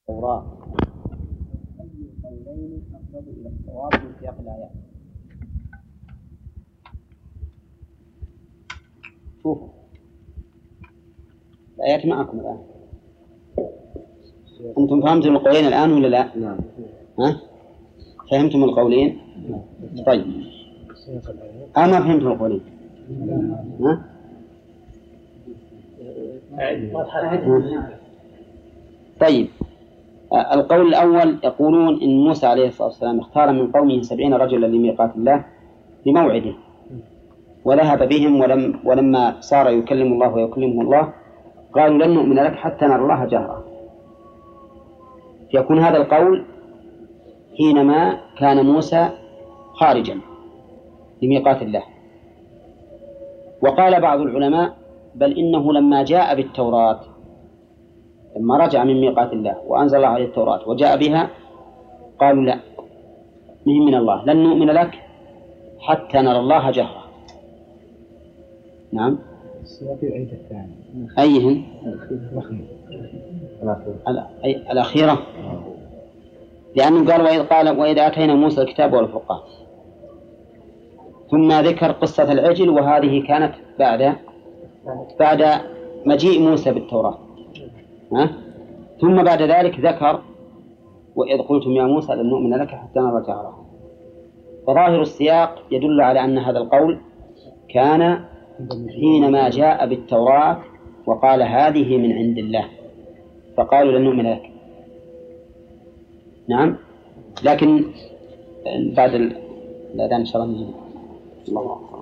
التوراة أي القولين أقرب إلى الصواب من سياق الآيات؟ شوفوا الآيات معكم الآن. أنتم فهمتم القولين الآن ولا لا؟ نعم. ها؟ فهمتم القولين؟ طيب. ما فهمتم القولين؟ ها؟ طيب. القول الأول يقولون إن موسى عليه الصلاة والسلام اختار من قومه 70 رجلا لميقات الله لموعده وذهب بهم ولما صار يكلم الله ويكلمه الله قالوا لن نؤمن لك حتى نرى الله جهرا. يكون هذا القول حينما كان موسى خارجا لميقات الله. وقال بعض العلماء بل إنه لما جاء بالتوراة لما رجع من ميقات الله وأنزل الله عليه التوراة وجاء بها قالوا لا من الله لن نؤمن لك حتى نرى الله جهرا. نعم. أيهن؟ الأخيرة لأنه قال وإذ آتينا موسى الكتاب والفرقان ثم ذكر قصة العجل وهذه كانت بعد مجيء موسى بالتوراة. ثم بعد ذلك ذكر وإذ قلتم يا موسى لن نؤمن لك حتى نرى جهرا. فظاهر السياق يدل على أن هذا القول كان حينما جاء بالتوراة وقال هذه من عند الله فقالوا لن نؤمن لك. نعم. لكن بعد الأذان إن شاء الله نجيب. الله أكبر.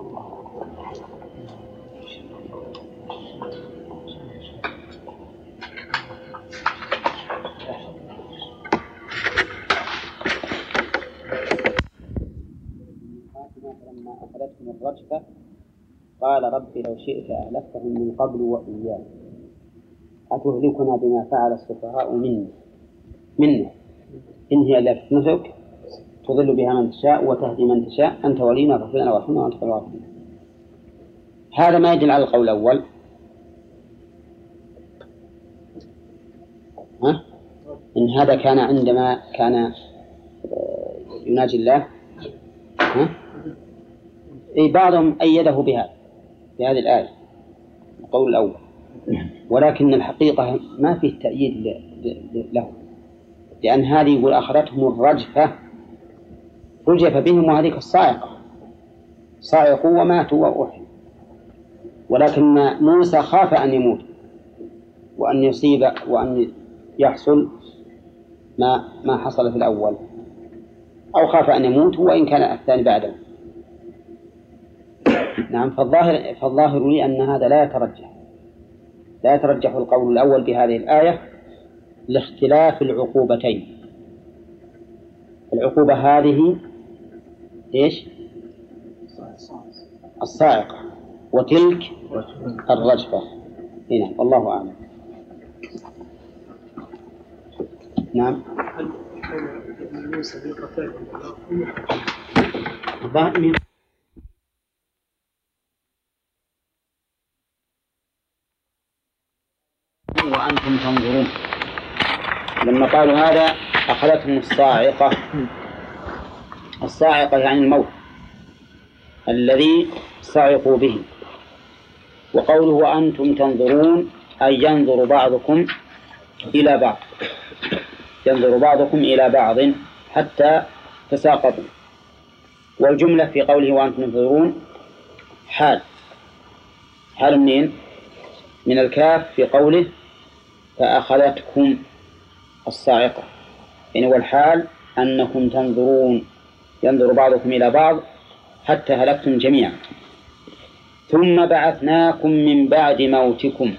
فلما أخذتهم الرجفة قال رب لو شئت أهلكتهم من قبل وإياي أتهلكنا بما فعل السفهاء منا إن هي إلا فتنتك تضل بها من تشاء وتهدي من تشاء أنت ولينا فاغفر لنا وارحمنا وأنت خير الراحمين. هذا ما يدل على القول الأول. إن هذا كان عندما كان يناجي الله. بعضهم أيده بهذه الآية القول الأول ولكن الحقيقة ما فيه تأييد له لأن هذه يقول أخذتهم الرجفة رجف بهم وهذه الصاعقة صاعقوا وماتوا وأحيوا ولكن موسى خاف أن يموت وأن يصيب وأن يحصل ما حصل في الأول أو خاف أن يموت وإن كان الثاني بعده. نعم. فالظاهر لي أن هذا لا يترجح القول الأول بهذه الآية لاختلاف العقوبتين. العقوبة هذه إيش؟ الصاعقة وتلك الرجفة. هنا والله أعلم. نعم. وأنتم تنظرون لما قالوا هذا أخذتهم الصاعقة يعني الموت الذي صعقوا به. وقوله وأنتم تنظرون أي ينظر بعضكم إلى بعض حتى تساقطوا. والجملة في قوله وأنتم تنظرون حال منين؟ من الكاف في قوله فأخذتكم الصاعقة يعني والحال أنكم تنظرون ينظر بعضكم إلى بعض حتى هلكتم جميعا. ثم بعثناكم من بعد موتكم.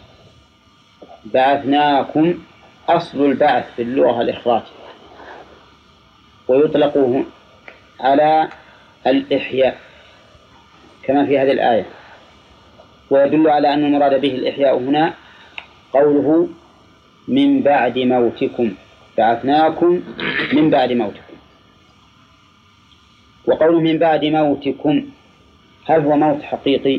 بعثناكم أصل البعث في اللغة الإخراج ويطلق على الإحياء كما في هذه الآية ويدل على أن المراد به الإحياء هنا قوله من بعد موتكم. بعثناكم من بعد موتكم. وقوله من بعد موتكم هل هو موت حقيقي؟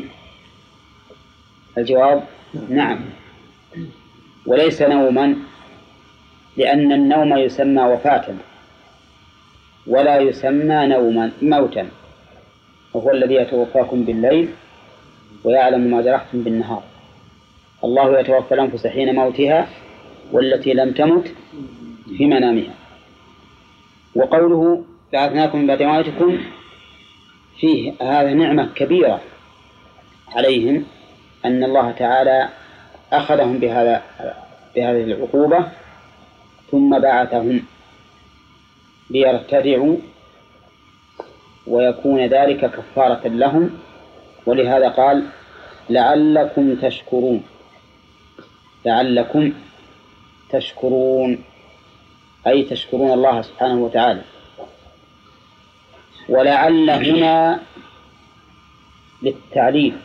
الجواب نعم وليس نوما لأن النوم يسمى وفاة ولا يسمى موتا، وهو الذي يتوفاكم بالليل ويعلم ما جرحتم بالنهار. الله يتوفى الأنفس حين موتها والتي لم تمت في منامها. وقوله بعثناكم من بعد موتكم فيه هذا نعمة كبيرة عليهم، أن الله تعالى أخذهم بهذه العقوبة ثم بعثهم ليرتدعوا ويكون ذلك كفارة لهم. ولهذا قال لعلكم تشكرون، لعلكم تشكرون أي تشكرون الله سبحانه وتعالى. ولعل هنا للتعليل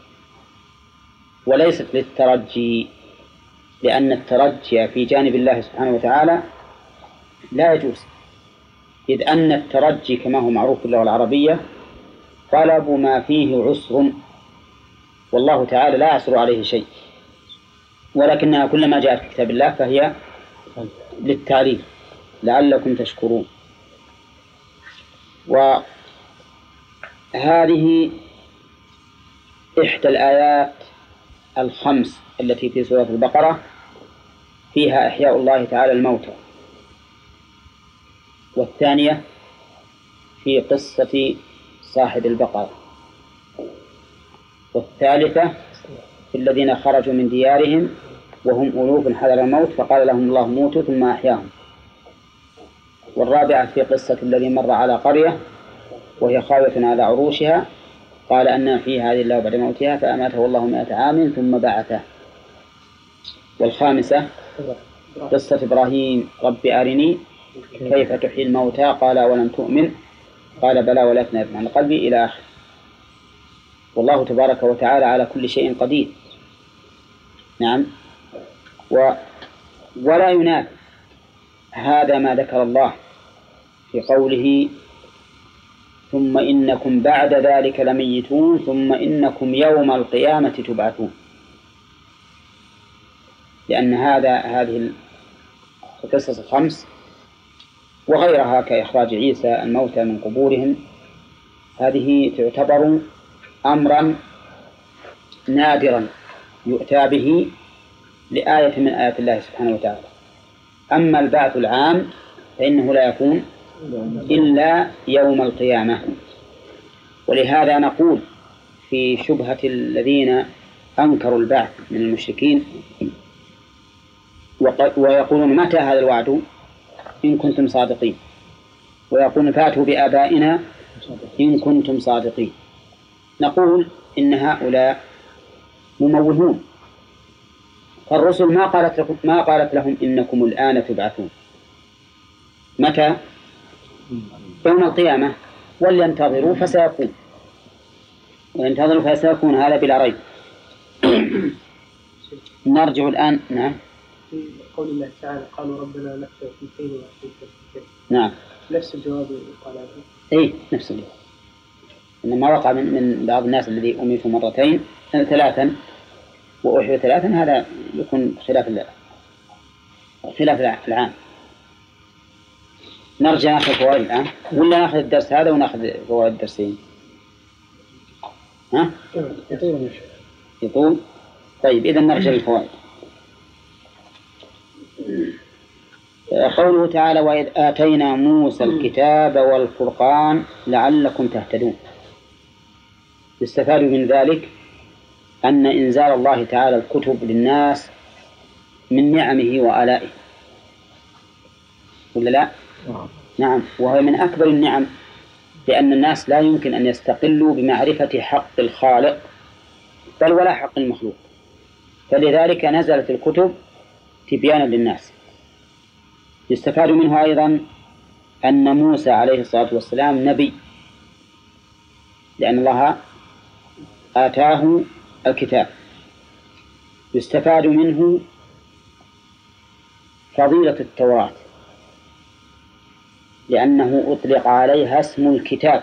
وليست للترجي، لأن الترجي في جانب الله سبحانه وتعالى لا يجوز، إذ أن الترجي كما هو معروف في اللغة العربية طلب ما فيه عسر، والله تعالى لا يعسر عليه شيء، ولكنها كلما جاءت في كتاب الله فهي للتعليل لعلكم تشكرون. وهذه إحدى الآيات الخمس التي في سورة البقرة فيها إحياء الله تعالى الموتى، والثانية في قصة صاحب البقرة، والثالثة في الذين خرجوا من ديارهم وهم ألوف حذر الموت فقال لهم الله موتوا ثم أحياهم، والرابعة في قصة الذي مر على قرية وهي خاوية على عروشها قال أن في هذه الله بعد موتها فأماته الله 100 عام ثم بعثه، والخامسة قصة إبراهيم رب أرني كيف تحيي الموتى قال ولم تؤمن قال بلى ولكن يطمئن قلبي إلى آخر. والله تبارك وتعالى على كل شيء قدير. نعم. ولا ينافي هذا ما ذكر الله في قوله ثم إنكم بعد ذلك لميتون ثم إنكم يوم القيامة تبعثون، لأن هذه القصص الخمس وغيرها كإخراج عيسى الموتى من قبورهم هذه تعتبر أمرا نادرا يؤتى به لآية من آيات الله سبحانه وتعالى. أما البعث العام فإنه لا يكون إلا يوم القيامة. ولهذا نقول في شبهة الذين أنكروا البعث من المشركين ويقولون متى هذا الوعد إن كنتم صادقين، ويقولون فاتوا بآبائنا إن كنتم صادقين، نقول إن هؤلاء مموهون، فالرسل ما قالت لهم إنكم الآن تبعثون. متى؟ يوم القيامة، ولينتظروا فسيكون، وينتظروا فسيكون هذا بلا ريب. نرجع الآن. نعم. في قول الله تعالى قالوا ربنا نخشى في حين وفي. نعم. نفس الجواب قال هذا. إيه نفس الجواب. إنما وقع من بعض الناس الذي أميتوا مرتين ثلاثا وأحيوا ثلاثا، هذا يكون خلاف العام. نرجع ناخذ فوائد الآن ولا ناخذ الدرس هذا وناخذ فوائد الدرسين؟ ها؟ يطول. طيب إذا نرجع للفوائد. قوله تعالى وإذ آتينا موسى الكتاب والفرقان لعلكم تهتدون. يستفاد من ذلك أن إنزال الله تعالى الكتب للناس من نعمه وآلائه، ولا لا؟ نعم. وهي من أكبر النعم، لأن الناس لا يمكن أن يستقلوا بمعرفة حق الخالق بل ولا حق المخلوق، فلذلك نزلت الكتب تبيانا للناس. يستفاد منه أيضا أن موسى عليه الصلاة والسلام نبي، لأن الله آتاه الكتاب. يستفاد منه فضيلة التوراة، لأنه أطلق عليها اسم الكتاب،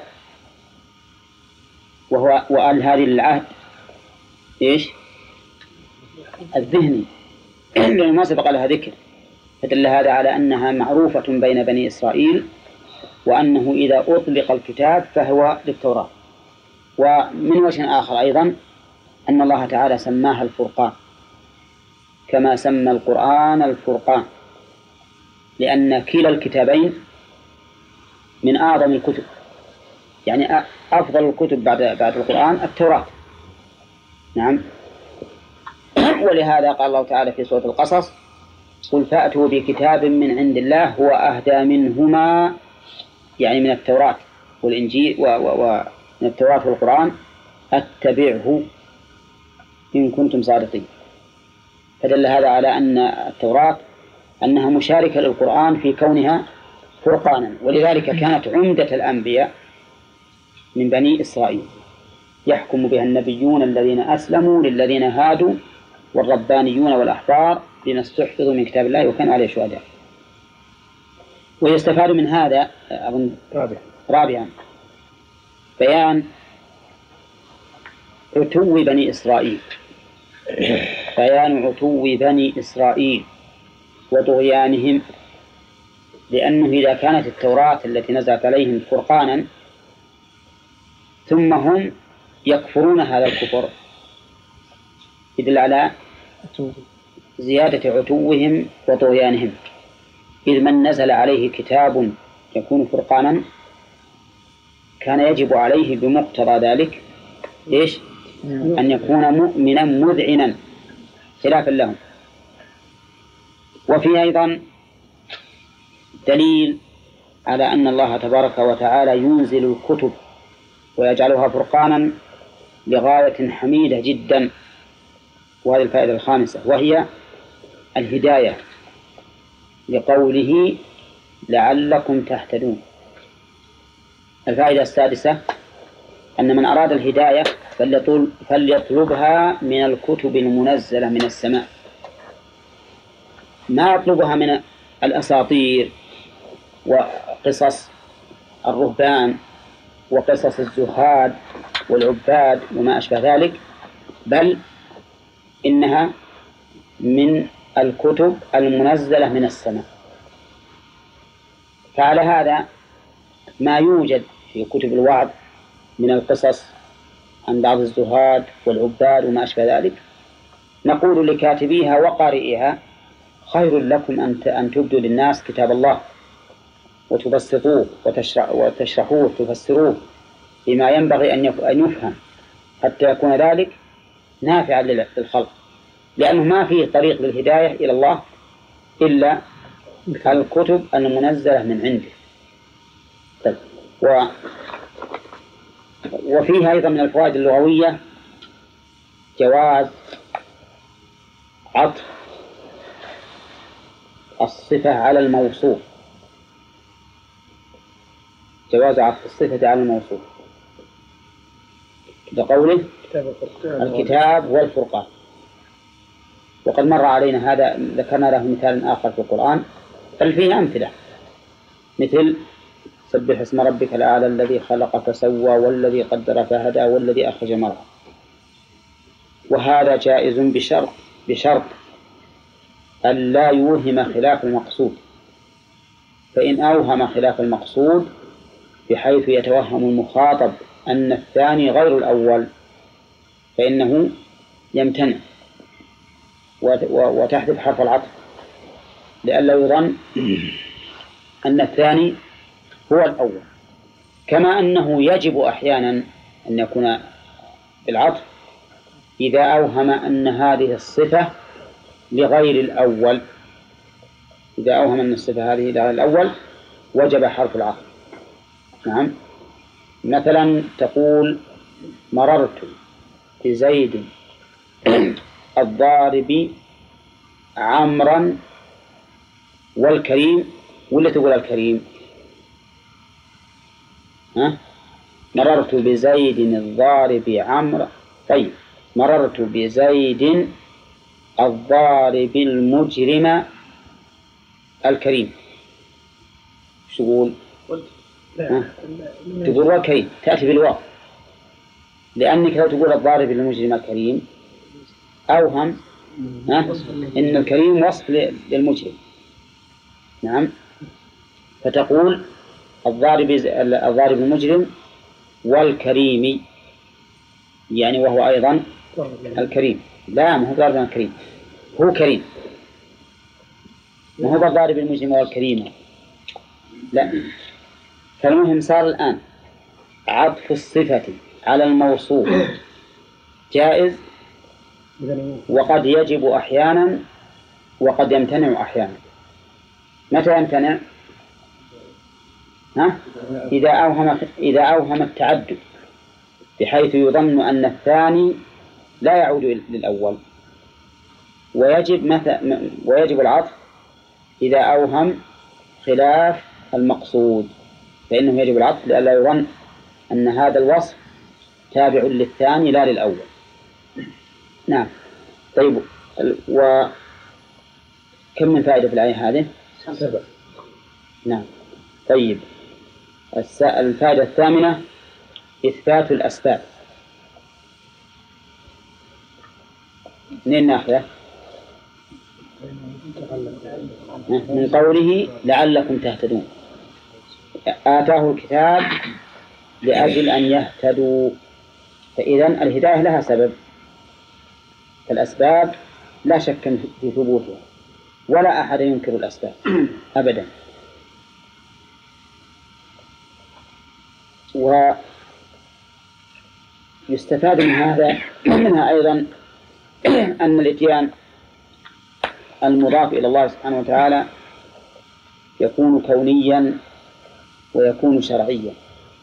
وقال هذه العهد إيش؟ الذهني، لأنه ما سبق لها ذكر، فدل هذا على أنها معروفة بين بني إسرائيل، وأنه إذا أطلق الكتاب فهو للتوراة. ومن وجه آخر أيضا أن الله تعالى سماها الفرقان كما سمى القرآن الفرقان، لأن كلا الكتابين من أعظم الكتب، يعني أفضل الكتب بعد القرآن التوراة. نعم. ولهذا قال الله تعالى في سورة القصص: قل فأتوا بكتاب من عند الله هو أهدى منهما، يعني من التوراة والإنجيل ومن التوراة والقرآن، أتبعه إن كنتم صادقين. فدل هذا على أن التوراة أنها مشاركة للقرآن في كونها فرقانا، ولذلك كانت عمدة الأنبياء من بني إسرائيل، يحكم بها النبيون الذين أسلموا للذين هادوا والربانيون والأحبار بما استحفظوا من كتاب الله وكانوا عليه شهداء. ويستفاد من هذا أظن رابعا بيان عتو بني إسرائيل، بيان عتو بني إسرائيل وطغيانهم، لأنه إذا كانت التوراة التي نزلت عليهم فرقانا ثم هم يكفرون هذا الكفر يدل على زيادة عتوهم وطغيانهم. إذ من نزل عليه كتاب يكون فرقانا كان يجب عليه بمقتضى ذلك إيش؟ أن يكون مؤمنا مذعنا خلافا لهم. وفي أيضا دليل على أن الله تبارك وتعالى ينزل الكتب ويجعلها فرقانا لغاية حميدة جدا، وهذه الفائدة الخامسة وهي الهداية، لقوله لعلكم تهتدون. الفائدة السادسة أن من أراد الهداية فليطلبها من الكتب المنزلة من السماء، ما يطلبها من الأساطير وقصص الرهبان وقصص الزهاد والعباد وما أشبه ذلك، بل إنها من الكتب المنزلة من السماء. فعلى هذا ما يوجد في كتب الوعظ من القصص عن بعض الزهاد والعباد وما أشبه ذلك نقول لكاتبيها وقارئها: خير لكم أن تبدوا للناس كتاب الله وتبسطوه وتشرحوه وتفسروه بما ينبغي أن يفهم، حتى يكون ذلك نافعا للخلق، لأنه ما فيه طريق للهداية إلى الله إلا الكتب المنزلة من عنده. وفيها أيضا من الفوائد اللغوية جواز عطف الصفة على الموصوف، جواز عطف الصفة على الموصوف بقوله الكتاب والفرقان. وقد مر علينا هذا، ذكرنا له مثال آخر في القرآن، بل فيه أمثلة مثل سبح اسم ربك الأعلى الذي خلق فسوى والذي قدر فهدى والذي أخرج المرعى. وهذا جائز بشرط أن لا يوهم خلاف المقصود، فإن أوهم خلاف المقصود بحيث يتوهم المخاطب أن الثاني غير الأول فإنه يمتنع وتحذف حرف العطف لئلا يظن أن الثاني هو الأول. كما أنه يجب أحيانا أن يكون بالعطف إذا أوهم أن هذه الصفة لغير الأول، إذا أوهم أن الصفة هذه لغير الأول وجب حرف العطف. نعم، مثلا تقول مررت بزيد الضارب عمرا والكريم، ولا تقول الكريم؟ مررت بزيد الضارب عمرا، طيب مررت بزيد الضارب المجرم الكريم، شو تقول؟ تقول والكريم، تأتي بالواو، لأنك لو تقول الضارب المجرم الكريم أوهم إن الكريم وصف للمجرم، نعم. فتقول الضارب المجرم والكريم، يعني وهو أيضا الكريم. لا، ما هو ضارب الكريم، هو كريم، ما هو الضارب المجرم والكريم، لا. فالمهم صار الآن عطف الصفة على الموصوف جائز، وقد يجب أحيانا وقد يمتنع أحيانا. متى يمتنع؟ إذا أوهم التعدد، بحيث يظن أن الثاني لا يعود للأول. ويجب العطف إذا أوهم خلاف المقصود، فإنه يجب العطف لئلا يظن أن هذا الوصف تابع للثاني لا للأول. نعم. طيب، وكم من فائدة في الآية هذه؟ 7. نعم. طيب، الفائدة الثامنة إثبات الأسباب. منين نأخذه؟ من قوله لعلكم تهتدون، آتاه الكتاب لأجل أن يهتدوا، فإذن الهداية لها سبب. الأسباب لا شك في ثبوتها، ولا أحد ينكر الأسباب أبدا. ويستفاد منها أيضا أن الإتيان المضاف إلى الله سبحانه وتعالى يكون كونيا ويكون شرعيا.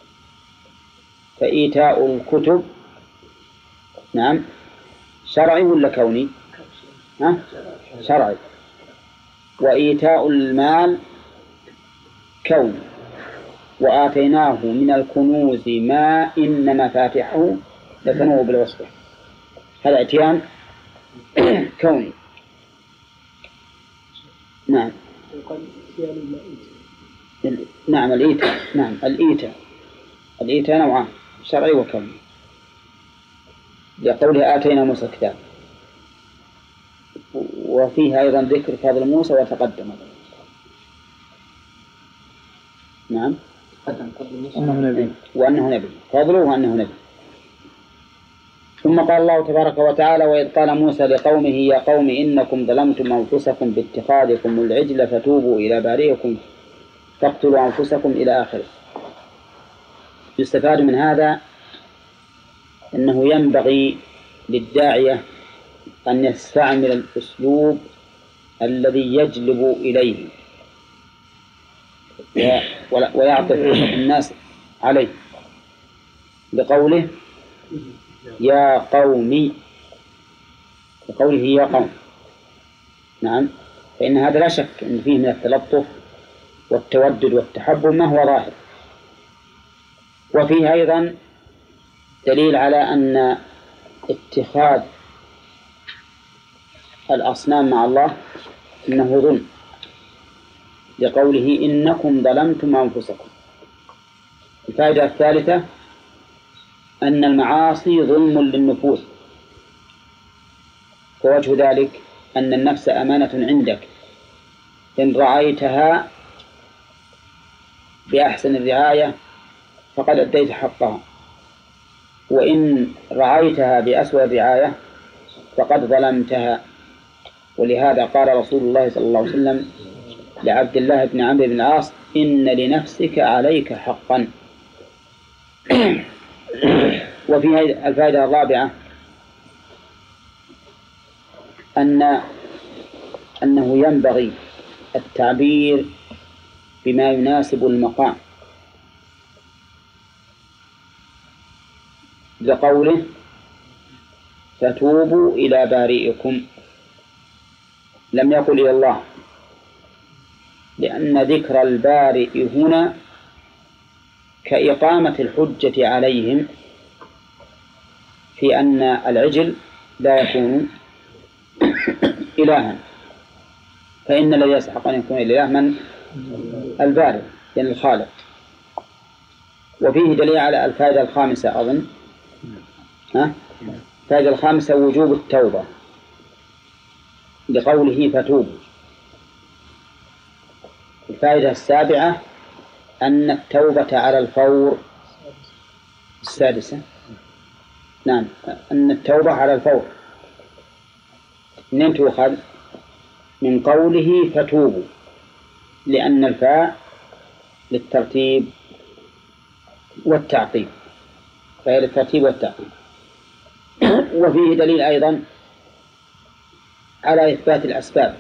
فإيتاء الكتب نعم شرعي ولا كوني؟ شرعي. وإيتاء المال كوني. وآتيناه من الكنوز ما إن مفاتحه لتنوء بالعصبة، هذا إتيان كوني. نعم. نعم الإيتاء، نعم الإيتاء نوعان، شرعي وكوني، لقوله آتينا موسى الكتاب. وفيه أيضا ذكر فضل موسى وتقدم. نعم. وأنه نبي، فضله وأنه نبي. ثم قال الله تبارك وتعالى: وإذ قال موسى لقومه يا قوم إنكم ظلمتم أنفسكم باتخاذكم العجل فتوبوا إلى بارئكم فاقتلوا أنفسكم إلى آخره. يستفاد من هذا أنه ينبغي للداعية أن يستعمل الأسلوب الذي يجلب إليه ويعطف الناس عليه، بقوله يا قومي، بقوله يا قوم. نعم. فإن هذا لا شك أن فيه من التلطف والتودد والتحبب ما هو ظاهر. وفيه أيضا دليل على أن اتخاذ الأصنام مع الله إنه ظلم، لقوله إنكم ظلمتم أنفسكم. الفائدة الثالثة أن المعاصي ظلم للنفوس، ووجه ذلك أن النفس أمانة عندك، إن رعيتها بأحسن الرعاية فقد أديت حقها، وإن رعيتها بأسوأ الرعاية فقد ظلمتها. ولهذا قال رسول الله صلى الله عليه وسلم لعبد الله بن عمرو بن العاص: إن لنفسك عليك حقا. وفي الفائدة الرابعة أنه ينبغي التعبير بما يناسب المقام، لقوله فتوبوا إلى بارئكم، لم يقل إلى الله، لأن ذكر البارئ هنا كإقامة الحجة عليهم في أن العجل لا يكون إلها، فإن الذي يستحق أن يكون الإله من البارئ، يعني الخالق. وفيه دليل على الفائدة الخامسة أظن، الفائدة الخامسة وجوب التوبة، لقوله فتوبوا. الفائدة السابعة أن التوبة على الفور. السادسة نعم، أن التوبة على الفور منين تؤخذ؟ من قوله فتوبوا، لأن الفاء للترتيب والتعقيب، فهي للترتيب والتعقيب. وفيه دليل أيضا على إثبات الأسباب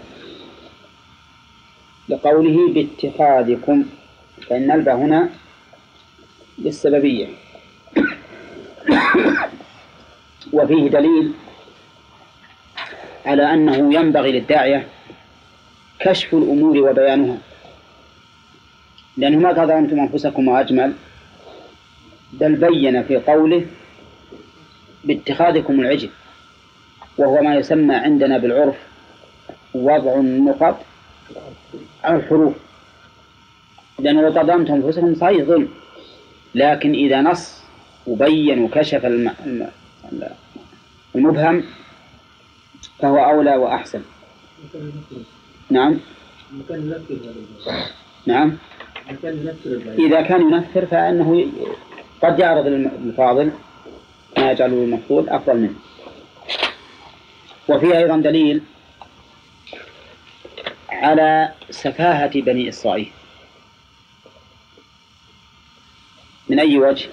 لقوله باتخاذكم، فإن الباء هنا للسببية. وفيه دليل على أنه ينبغي للداعية كشف الأمور وبيانها، لأنه ما ظلمتم أنفسكم وأجمل، بل بين في قوله باتخاذكم العجل، وهو ما يسمى عندنا بالعرف وضع النقط على الحروف، لأنه لو ظلمتم أنفسكم صحيح ظلم، لكن إذا نص وبين وكشف المبهم فهو أولى وأحسن. نعم نعم، إذا كان ينفر فإنه قد يعرض الفاضل ما يجعله المفضول أفضل منه. وفيه أيضا دليل على سفاهة بني إسرائيل. من أي وجه؟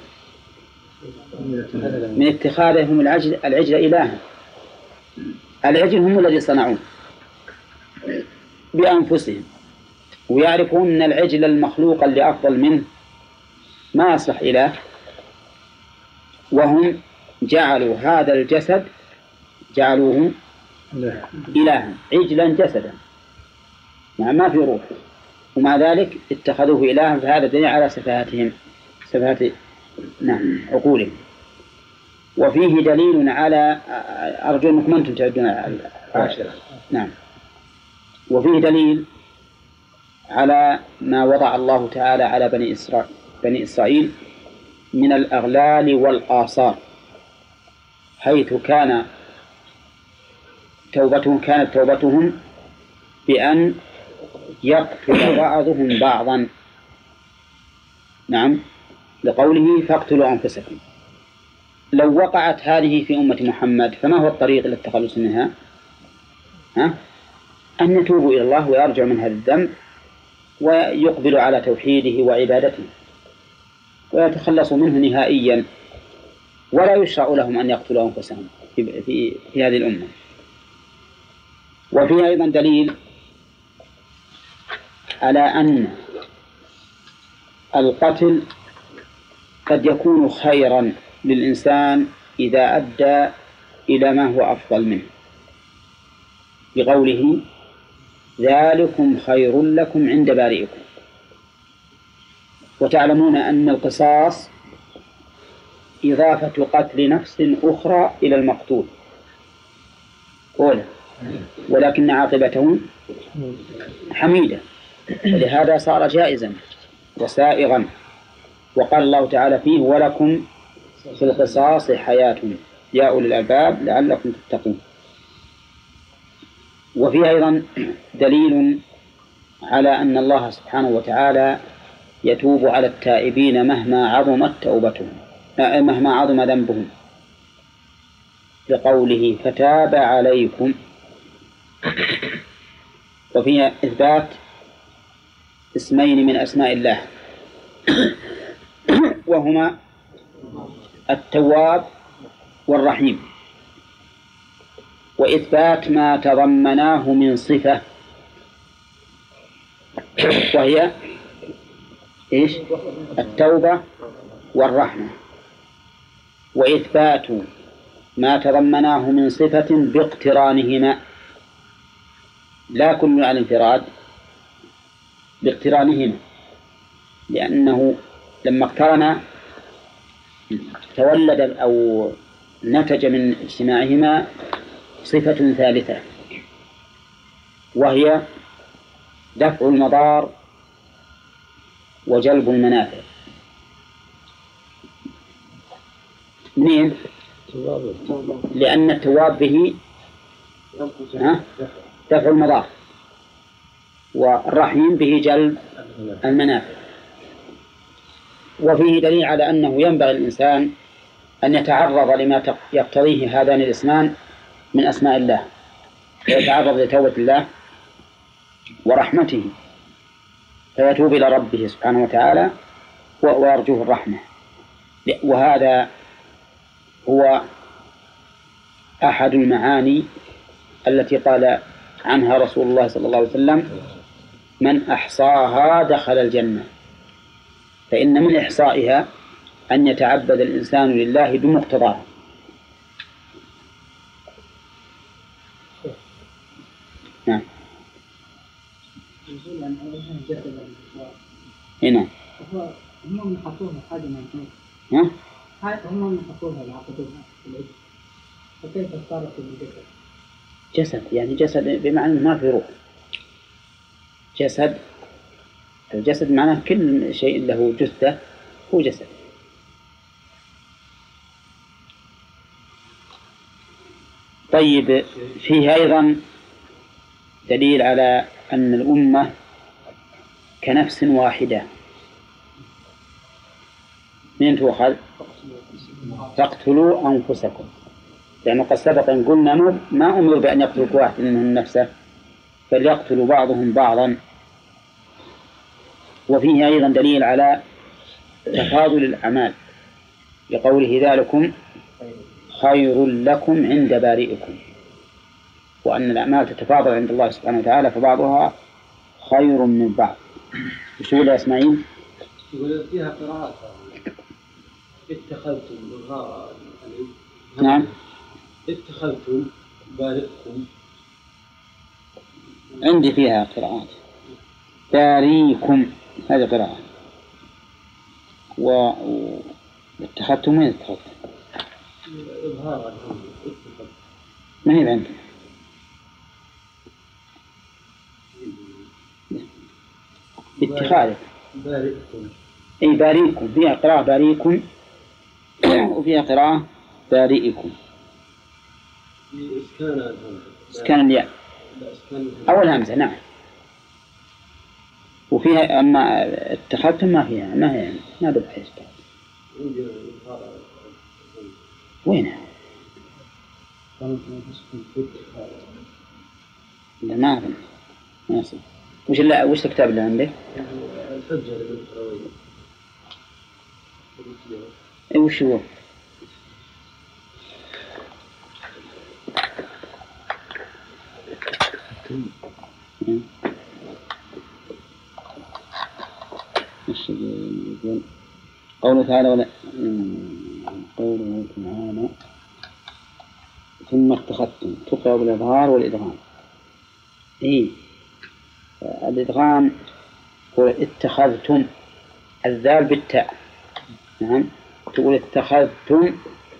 من اتخاذهم العجل إلها. العجل هم الذي صنعوه بأنفسهم، ويعرفون أن العجل المخلوق اللي أفضل منه ما يصلح إله، وهم جعلوا هذا الجسد جعلوه إلها، عجلا جسدا يعني ما في روح، ومع ذلك اتخذوه إلها، فهذا دليل على سفاهتهم، سفاهة نعم عقولهم. وفيه دليل على أرجو أنكم أنتم تعدون العاشرة. نعم. وفيه دليل على ما وضع الله تعالى على بني إسرائيل من الأغلال والآثار، حيث كانت توبتهم بأن يقتل بعضهم بعضا. نعم، لقوله فاقتلوا أنفسكم. لو وقعت هذه في أمة محمد فما هو الطريق للتخلص منها؟ أن يتوبوا إلى الله ويرجعوا من هذا الذنب ويقبلوا على توحيده وعبادته ويتخلصوا منه نهائيا، ولا يشرع لهم أن يقتلوا أنفسهم في هذه الأمة. وفيه أيضا دليل على أن القتل قد يكون خيرا للإنسان إذا أدى إلى ما هو أفضل منه، بقوله ذلكم خير لكم عند بارئكم. وتعلمون أن القصاص إضافة قتل نفس أخرى إلى المقتول أولى، ولكن عاقبته حميدة، ولهذا صار جائزا وسائغا. وقال الله تعالى فيه ولكم في القصاص حياة يا أولي الألباب لعلكم تتقون. وفيه أيضا دليل على أن الله سبحانه وتعالى يتوب على التائبين مهما عظمت توبتهم، مهما عظم ذنبهم، لقوله فتاب عليكم. وفيه إثبات اسمين من أسماء الله وهما التواب والرحيم، وإثبات ما تضمناه من صفة وهي إيش؟ التوبة والرحمة، وإثبات ما تضمناه من صفة باقترانهما، لا كل على الانفراد، باقترانهما، لأنه لما اقترن تولد أو نتج من اجتماعهما صفة ثالثة، وهي دفع المضار وجلب المنافع. منين؟ لأن التواب به دفع المضار، والرحيم به جلب المنافع. وفيه دليل على أنه ينبغي الإنسان أن يتعرض لما يقتضيه هذان الاسمان من أسماء الله، ويتعرض لتوبة الله ورحمته، فيتوب إلى ربه سبحانه وتعالى ويرجوه الرحمة. وهذا هو أحد المعاني التي قال عنها رسول الله صلى الله عليه وسلم: من أحصاها دخل الجنة. فإن من إحصائها أن يتعبد الإنسان لله بمقتضاها. نعم. هنا هم من حطوها حاجة من ها؟ هم من حطوها العقدوها فكيف صارت الجسد؟ جسد يعني جسد بمعنى ما في روح. جسد، الجسد معناه كل شيء له جثة هو جسد. طيب، فيه أيضا دليل على أن الأمة كنفس واحدة. من تؤخذ؟ تقتلوا أنفسكم، لأنه قد سبق أن قلنا ما أمر بأن يقتل كل واحد منهم نفسه، فليقتلوا بعضهم بعضا. وفيه أيضا دليل على تفاضل الأعمال، لقوله: ذلكم خير لكم عند بارئكم، وأن الأعمال تتفاضل عند الله سبحانه وتعالى فبعضها خير من بعض. وش يقول يا إسماعيل؟ يقول فيها قراءات: اتخذتم الغار. نعم، اتخذتم بارئكم. عندي فيها قراءات: باريكم، هذه قراءة. واتخذتم، وين اتخذتم؟ إظهار ما هي عندي. اتخاذ بارئكم. أي باريكم، فيها قراءة باريكم وفيها قراءة بارئكم. إسكان الياء أو الهمزة. نعم. وفيها أما اتخذتم ما فيها، ما هي، ما بحث. وينها؟ لا، ما أظن. ما أصل. وش الكتاب اللي عندك؟ الحجة لابن خروي. إيه، وش هو؟ قوله تعالى قوله تعالى: ثم اتخذتم، تقرأ بالإظهار والإدغام. إيه، الإدغام هو اتخذتم، الذال بالتاء. نعم، تقول اتخذتم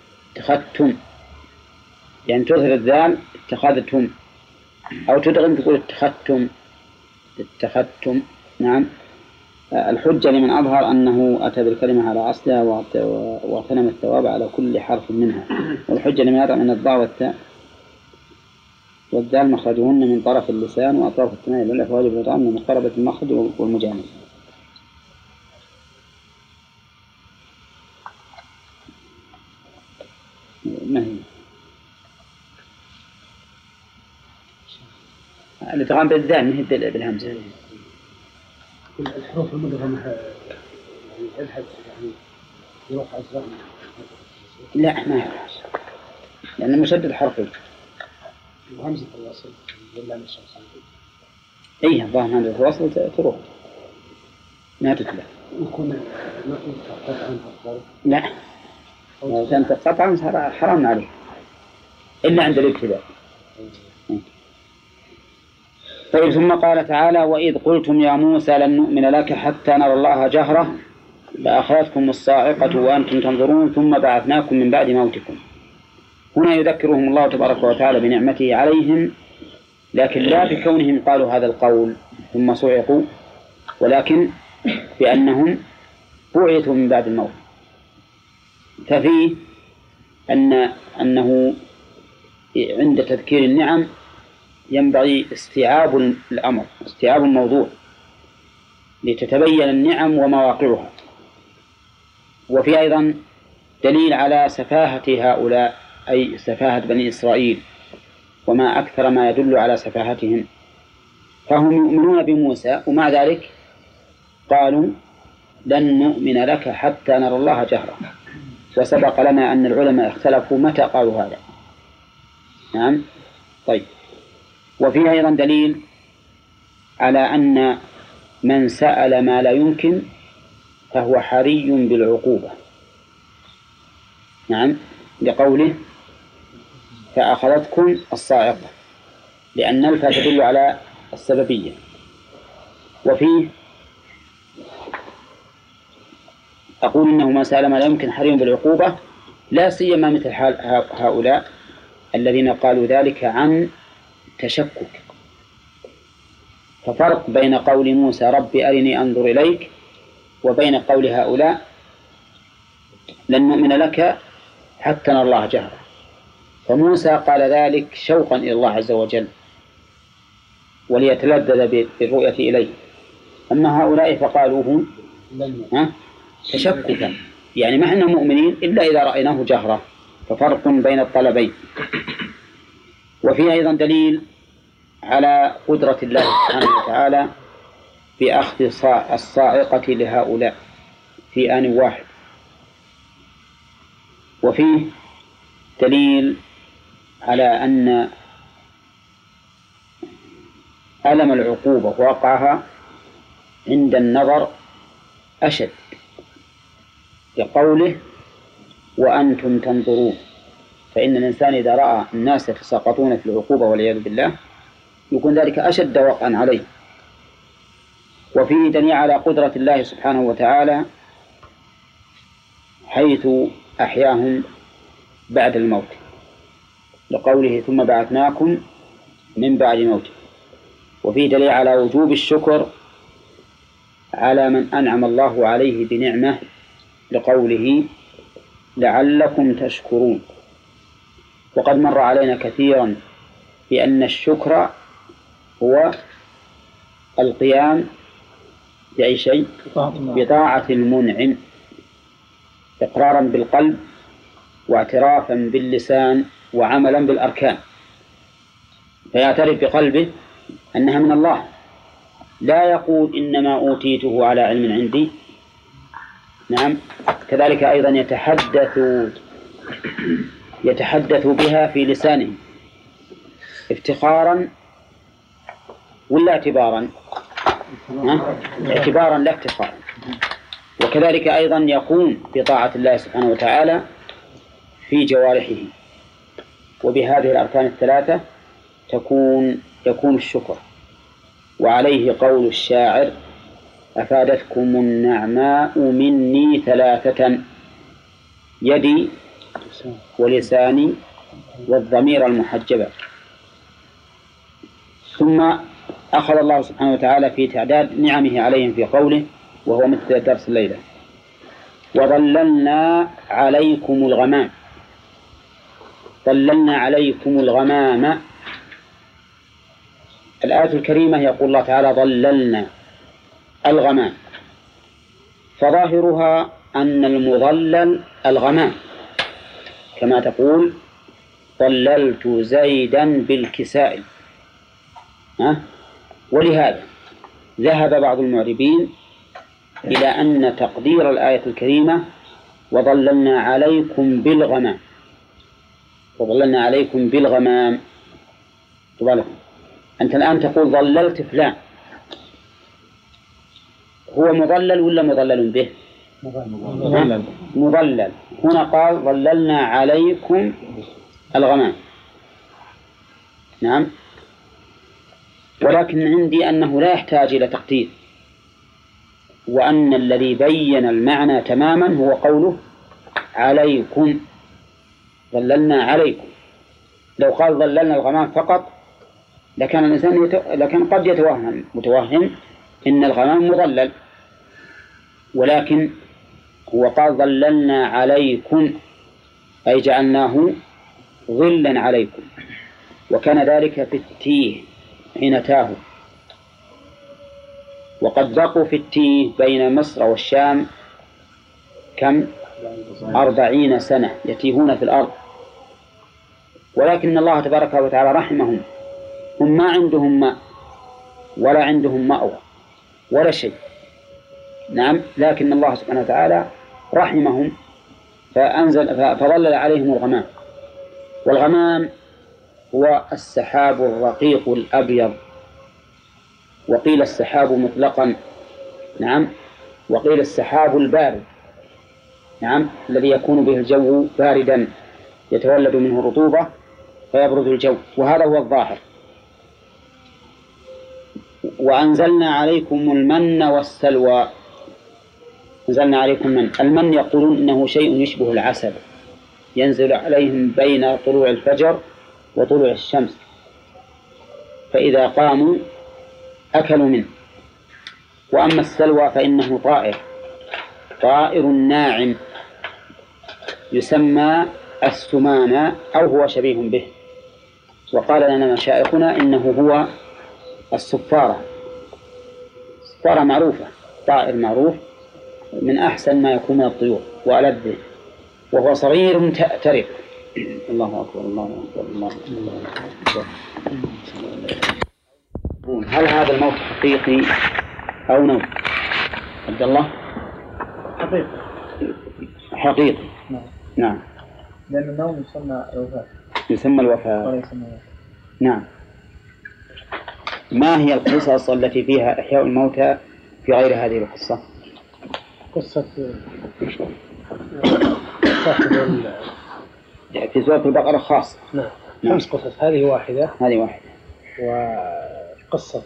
يعني تظهر الذال اتخذتم، أو تدغم تقول اتخذتم. نعم. الحجة لمن أظهر أنه أتى بالكلمة على أصلها واغتنم الثواب على كل حرف منها. والحجة لمن يرى أن الضاء والتاء والذال مخرجهن من طرف اللسان، وأطراف الثنايا للأفواج بالإدغام من مقاربة المخرج والمجانس. ما هي؟ الإدغام بالذال، ما هي بالهمزة. الحروف المدغمة يعني الحد يعني يروح أسرع. لا، ما يروح، لأن مشدد حرفي. وهمزة الوصل ولا مش صحيح؟ إيه، الظاهر همزة الوصل تروح، ما تتلى. يكون قطعا أفضل. لا، لو كانت قطعا حرام عليه إلا عند الابتداء. طيب، ثم قال تعالى: وإذ قلتم يا موسى لن نؤمن لك حتى نرى الله جهرة فأخذتكم الصاعقة وأنتم تنظرون ثم بعثناكم من بعد موتكم. هنا يذكرهم الله تبارك وتعالى بنعمته عليهم، لكن لا بكونهم قالوا هذا القول ثم صعقوا، ولكن بأنهم بعثوا من بعد الموت. ففيه أنه عند تذكير النعم ينبغي استيعاب الأمر، استيعاب الموضوع، لتتبين النعم ومواقعها. وفي أيضا دليل على سفاهة هؤلاء، أي سفاهة بني إسرائيل، وما أكثر ما يدل على سفاهتهم. فهم يؤمنون بموسى ومع ذلك قالوا لن نؤمن لك حتى نرى الله جهرة. وسبق لنا أن العلماء اختلفوا متى قالوا هذا. نعم. طيب. وفيه أيضا دليل على أن من سأل ما لا يمكن فهو حري بالعقوبة. نعم، لقوله فأخذتكم الصاعقة، لأن الفاء تدل على السببية. وفيه أقول إنه ما سأل ما لا يمكن حري بالعقوبة، لا سيما مثل حال هؤلاء الذين قالوا ذلك عن تشكك. ففرق بين قول موسى رب أرني أنظر إليك وبين قول هؤلاء لن نؤمن لك حتى نرى الله جهرة. فموسى قال ذلك شوقا إلى الله عز وجل وليتلذذ بالرؤية إليه، أما هؤلاء فقالوه تشككا، يعني ما احنا مؤمنين إلا إذا رأيناه جهرة. ففرق بين الطلبين. وفيه أيضا دليل على قدرة الله سبحانه وتعالى بأخذ الصاعقة لهؤلاء في آن واحد. وفيه دليل على أن ألم العقوبة وقعها عند النظر أشد، لقوله وأنتم تنظرون. فإن الإنسان إذا رأى الناس يتساقطون في العقوبة والعياذ بالله يكون ذلك أشد وقعا عليه. وفيه دليل على قدرة الله سبحانه وتعالى حيث أحياهم بعد الموت، لقوله ثم بعثناكم من بعد موته. وفيه دليل على وجوب الشكر على من أنعم الله عليه بنعمة، لقوله لعلكم تشكرون. وقد مر علينا كثيرا بأن الشكر هو القيام بأي شيء بطاعة المنعم، إقرارا بالقلب واعترافا باللسان وعملا بالأركان. فيعترف بقلبه أنها من الله، لا يقول إنما أوتيته على علم عندي. نعم. كذلك أيضا يتحدث بها في لسانه افتخارا ولا اعتبارا؟ اعتبارا لا افتخارا. وكذلك أيضا يقوم بطاعة الله سبحانه وتعالى في جوارحه. وبهذه الأركان الثلاثة يكون الشكر. وعليه قول الشاعر أفادتكم النعماء مني ثلاثة يدي ولساني والضمير المحجبة. ثم أخذ الله سبحانه وتعالى في تعداد نعمه عليهم في قوله، وهو مثل درس الليلة، وظللنا عليكم الغمام. ظللنا عليكم الغمام. الآية الكريمة يقول الله تعالى ظللنا الغمام، فظاهرها أن المظلل الغمام، كما تقول ظللت زيدا بالكساء. ولهذا ذهب بعض المعربين إلى أن تقدير الآية الكريمة وظللنا عليكم بالغمام، وظللنا عليكم بالغمام. طبعا أنت الآن تقول ظللت فلان، هو مظلل ولا مظلل به؟ مظلل. هنا قال ظللنا عليكم الغمام. نعم. ولكن عندي أنه لا يحتاج إلى تقدير، وأن الذي بين المعنى تماما هو قوله عليكم. ظللنا عليكم. لو قال ظللنا الغمام فقط لكان الإنسان لكان قد متوهم إن الغمام مظلل، ولكن هو قال ظللنا عليكم أي جعلناه ظلا عليكم. وكان ذلك في التيه حين تاهوا، وقد بقوا في التيه بين مصر والشام كم 40 سنة يتيهون في الأرض، ولكن الله تبارك وتعالى رحمهم، هم ما عندهم ماء ولا عندهم مأوى ولا شيء، نعم، لكن الله سبحانه وتعالى رحمهم فظلل عليهم الغمام. والغمام هو السحاب الرقيق الأبيض، وقيل السحاب مطلقا، نعم، وقيل السحاب البارد، نعم، الذي يكون به الجو باردا يتولد منه الرطوبة فيبرد الجو، وهذا هو الظاهر. وأنزلنا عليكم المن والسلوى. أنزلنا عليكم المن يقولون إنه شيء يشبه العسل ينزل عليهم بين طلوع الفجر وطلوع الشمس، فإذا قاموا أكلوا منه. وأما السلوى فإنه طائر ناعم يسمى السمانة أو هو شبيه به، وقال لنا مشايخنا إنه هو الصفارة. الصفارة معروفة، طائر معروف من أحسن ما يكون من الطيور وألذه، وهو صغير تأترق. الله أكبر الله أكبر الله أكبر. هل هذا الموت حقيقي أو نوم؟ عبد الله. حقيقي. نعم. لأن النوم يسمى الوفاة. يسمى الوفاة. نعم. ما هي القصص التي فيها إحياء الموتى في غير هذه القصة؟ قصة في سورة البقرة خاصة. نعم. 5 قصص، هذه واحدة. وقصة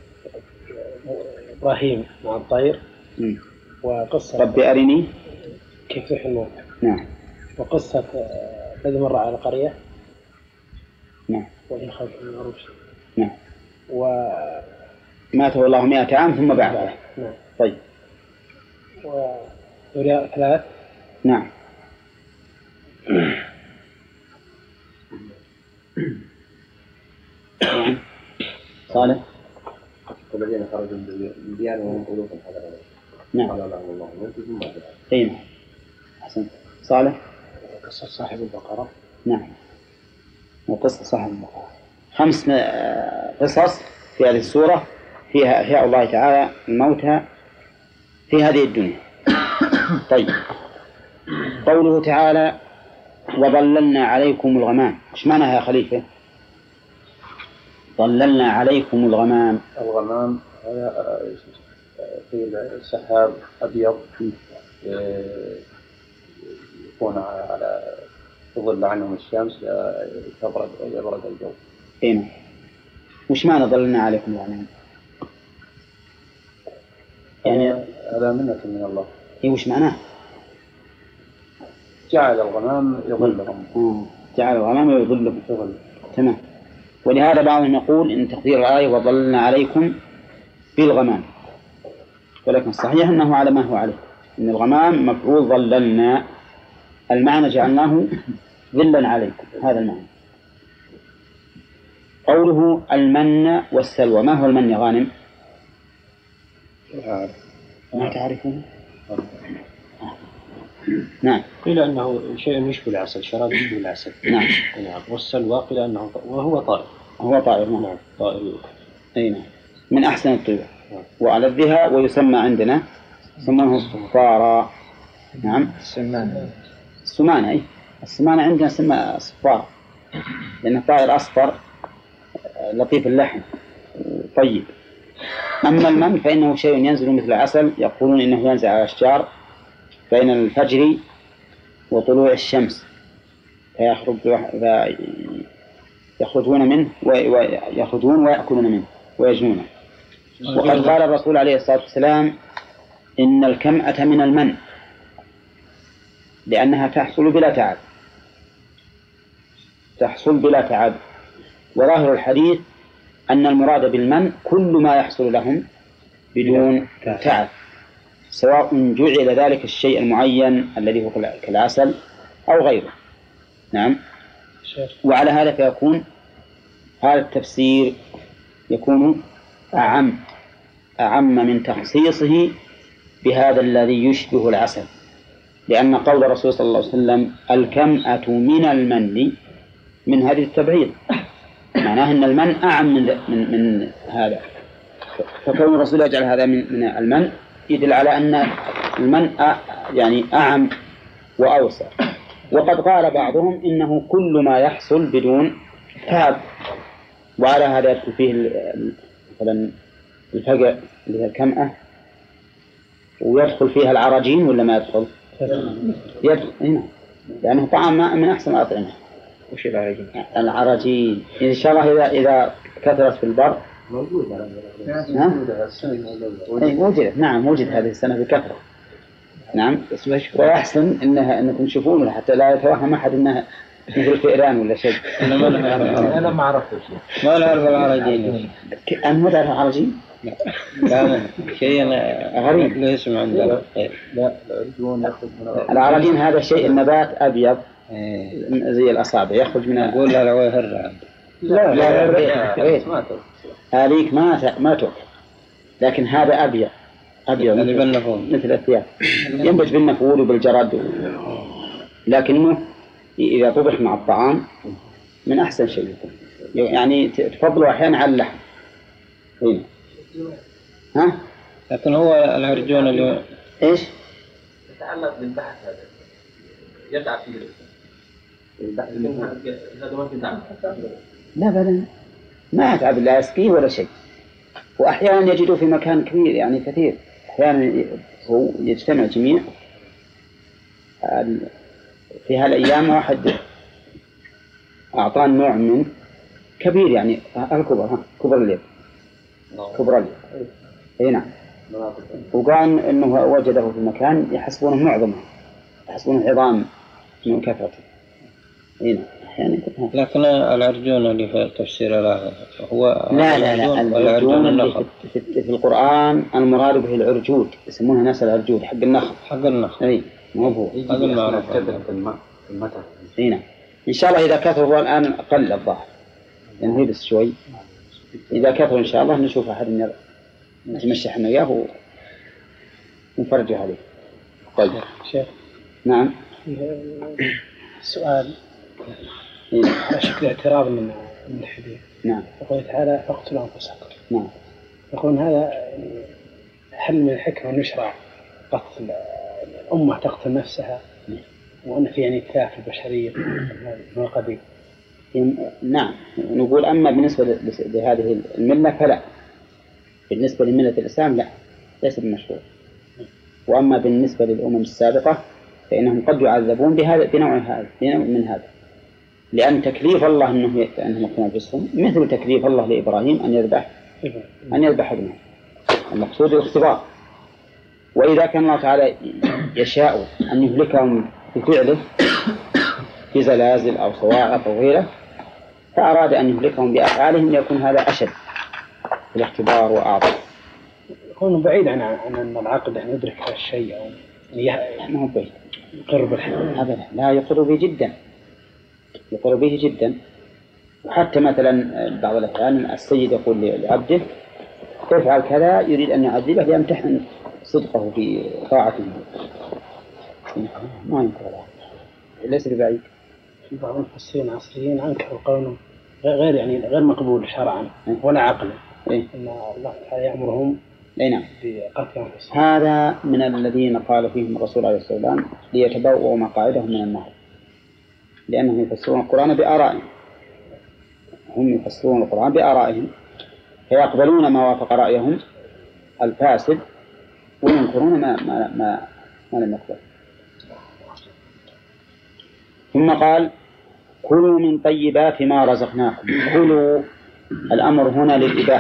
إبراهيم مع الطير. وقصة ربي أرني كيف تحيي الموتى. نعم. وقصة الذي مر على قرية. نعم. وإن خاف من العروش. نعم. ماته الله 100 عام ثم بعثه. نعم. طيب. وذرية 3. نعم. صالح. الذين خرجوا من ديارهم وهم ألوف حذر الموت. نعم. قال لهم الله موت ثم بعث. أين؟ حسن. صالح. قصة صاحب البقرة. نعم. وقصة صاحب البقرة. 5 قصص في هذه السورة فيها إحياء الله تعالى الموتى في هذه الدنيا. طيب، قوله تعالى وظللنا عليكم الغمام، ايش معناها يا خليفة؟ ظللنا عليكم الغمام. الغمام هذا في السحاب أبيض يكون على تظل عنهم الشمس يبرد الجو. إيه. وش معنى ظللنا عليكم الغمام؟ يعني هذا منة من الله. إيه، وش معناه؟ جعل الغمام يظلهم. جعل الغمام يظلهم. تمام. ولهذا بعضهم يقول إن تقدير الآية وظللنا عليكم بالغمام، ولكن الصحيح أنه على ما هو عليه، إن الغمام مفعول ظللنا، المعنى جعلناه ظلا عليكم، هذا المعنى. قوله المن والسلوى، ما هو المن يا غانم؟ ما تعرفون؟ نعم. قيل أنه شيء يشبه العسل، شراب يشبه العسل. نعم. والسلوى قيل أنه وهو طائر. هو طائر. نعم. طائر. أي نعم. من أحسن الطيور وألذها، ويسمى عندنا يسمونه الصفارة. نعم. السمانة. أي السمانة عندنا سمى صفارة لأنه طائر أصفر لطيف اللحم طيب. أما المن فإنه شيء ينزل مثل العسل، يقولون إنه ينزل على الأشجار بين الفجر وطلوع الشمس يخرجون منه ويأخذون ويأكلون منه ويجنونه. وقد قال الرسول عليه الصلاة والسلام إن الكمأة من المن لأنها تحصل بلا تعب. وظاهر الحديث أن المراد بالمن كل ما يحصل لهم بدون تعب، سواء جعل ذلك الشيء المعين الذي هو كالعسل أو غيره. نعم. وعلى هذا فيكون هذا التفسير يكون أعم من تخصيصه بهذا الذي يشبه العسل، لأن قول الرسول صلى الله عليه وسلم الكمأة من المن من هذه التبعيض، معناه أن المن أعم من هذا، فكون الرسول يجعل هذا من المن يدل على أن المن يعني أعم وأوسع. وقد قال بعضهم إنه كل ما يحصل بدون تعب، وعلى هذا يدخل فيه مثلا الفقع اللي هي الكمأة، ويدخل فيها العراجين ولا ما يدخل؟ يدخل هنا، لأنه طعام من أحسن الأطعمة. وش العراجين؟ العراجين إن شاء الله إذا كثرت في البر موجودة وجدت، نعم وجد هذه السنة بكثرة، نعم. ويحسن أنكم تشوفون حتى لا يتوهم أحد أنها مثل فئران ولا شيء. أنا ما عرفت ما نعرف العراجين. أنت ما تعرف العراجين؟ لا شيء غريب. لا اسم عندنا. لا العراجين هذا شيء النبات أبيض زي الأصابع يخرج من أقول لا ويهر. لا هذيك ما تؤكل، لكن هذا أبيض مثل الثياب، ينبت بالنفور وبالجرد، لكنه إذا طبخ مع الطعام من أحسن شيء، يعني تفضله أحيانا على اللحم. ها؟ لكن هو العرجون اللي إيش؟ يتعلق بالبحث هذا يتعب فيه هذا ما في تعب. لا بل ما يتعب لا يسقيه ولا شيء، وأحيانا يجدوا في مكان كبير يعني كثير، أحيانا هو يجتمع جميع. في هالأيام واحد أعطان نوع من كبير يعني الكبر، كبر اليد، نعم. وقال إنه وجده في مكان يحسبونه معظمه، يحسبونه عظام من كثرته. نعم. لكن العرجون اللي في التفسير هو لا العرجون اللي في القرآن المراد به العرجود، يسمونها ناس العرجود حق النخل. أي ما هو هذا المعروف المتر. هنا إن شاء الله إذا كثر الآن قل الظاهر يعني بس شوي، إذا كثر إن شاء الله نشوف أحد نتمشى احنا وياه ونفرجه عليه. طيب شيخ. نعم. سؤال على شكل اعتراض من الحديث. نعم. يقول تعالى فاقتلوا أنفسكم. نعم. يقول هذا هل من الحكمة أن يشرع قتل الأمة تقتل نفسها وأن في يعني إتلاف البشرية من القبيل؟ نعم نقول أما بالنسبة لهذه الملة فلا، بالنسبة لملة الإسلام لا ليس بمشروع. وأما بالنسبة للأمم السابقة فإنهم قد يعذبون بنوع من هذا، لأن تكليف الله أنهم يقتلوا أنفسهم مثل تكليف الله لإبراهيم أن يذبح ابنه. المقصود الاختبار. وإذا كان الله تعالى يشاء أن يهلكهم بفعله في زلازل أو صواعق أو غيره، فأراد أن يهلكهم بأفعالهم ليكون هذا أشد في الاختبار وأعظم. يكون بعيد عن أن العقل أن يدرك هذا الشيء أو ما هو بعيد، يقر بالحق أبدا لا يقر به جدا. وحتى مثلا بعض الأحيان السيد يقول لعبده افعل كذا، يريد أن يعذبه ليمتحن صدقه في طاعته. ما ينكر ليس ببعيد. في بعض المفسرين العصريين أنكروا قولهم غير مقبول شرعا ولا عقلا. إن الله تعالى يأمرهم بقتل أنفسهم. هذا من الذين قال فيهم الرسول عليه الصلاة والسلام ليتبوأوا مقاعدهم من النار، لأنهم يفسرون القرآن بآرائهم. هم يفسرون القرآن بآرائهم فيقبلون ما وافق رأيهم الفاسد وينكرون ما لم يقبل. ثم قال كلوا من طيبات ما رزقناكم. كلوا الأمر هنا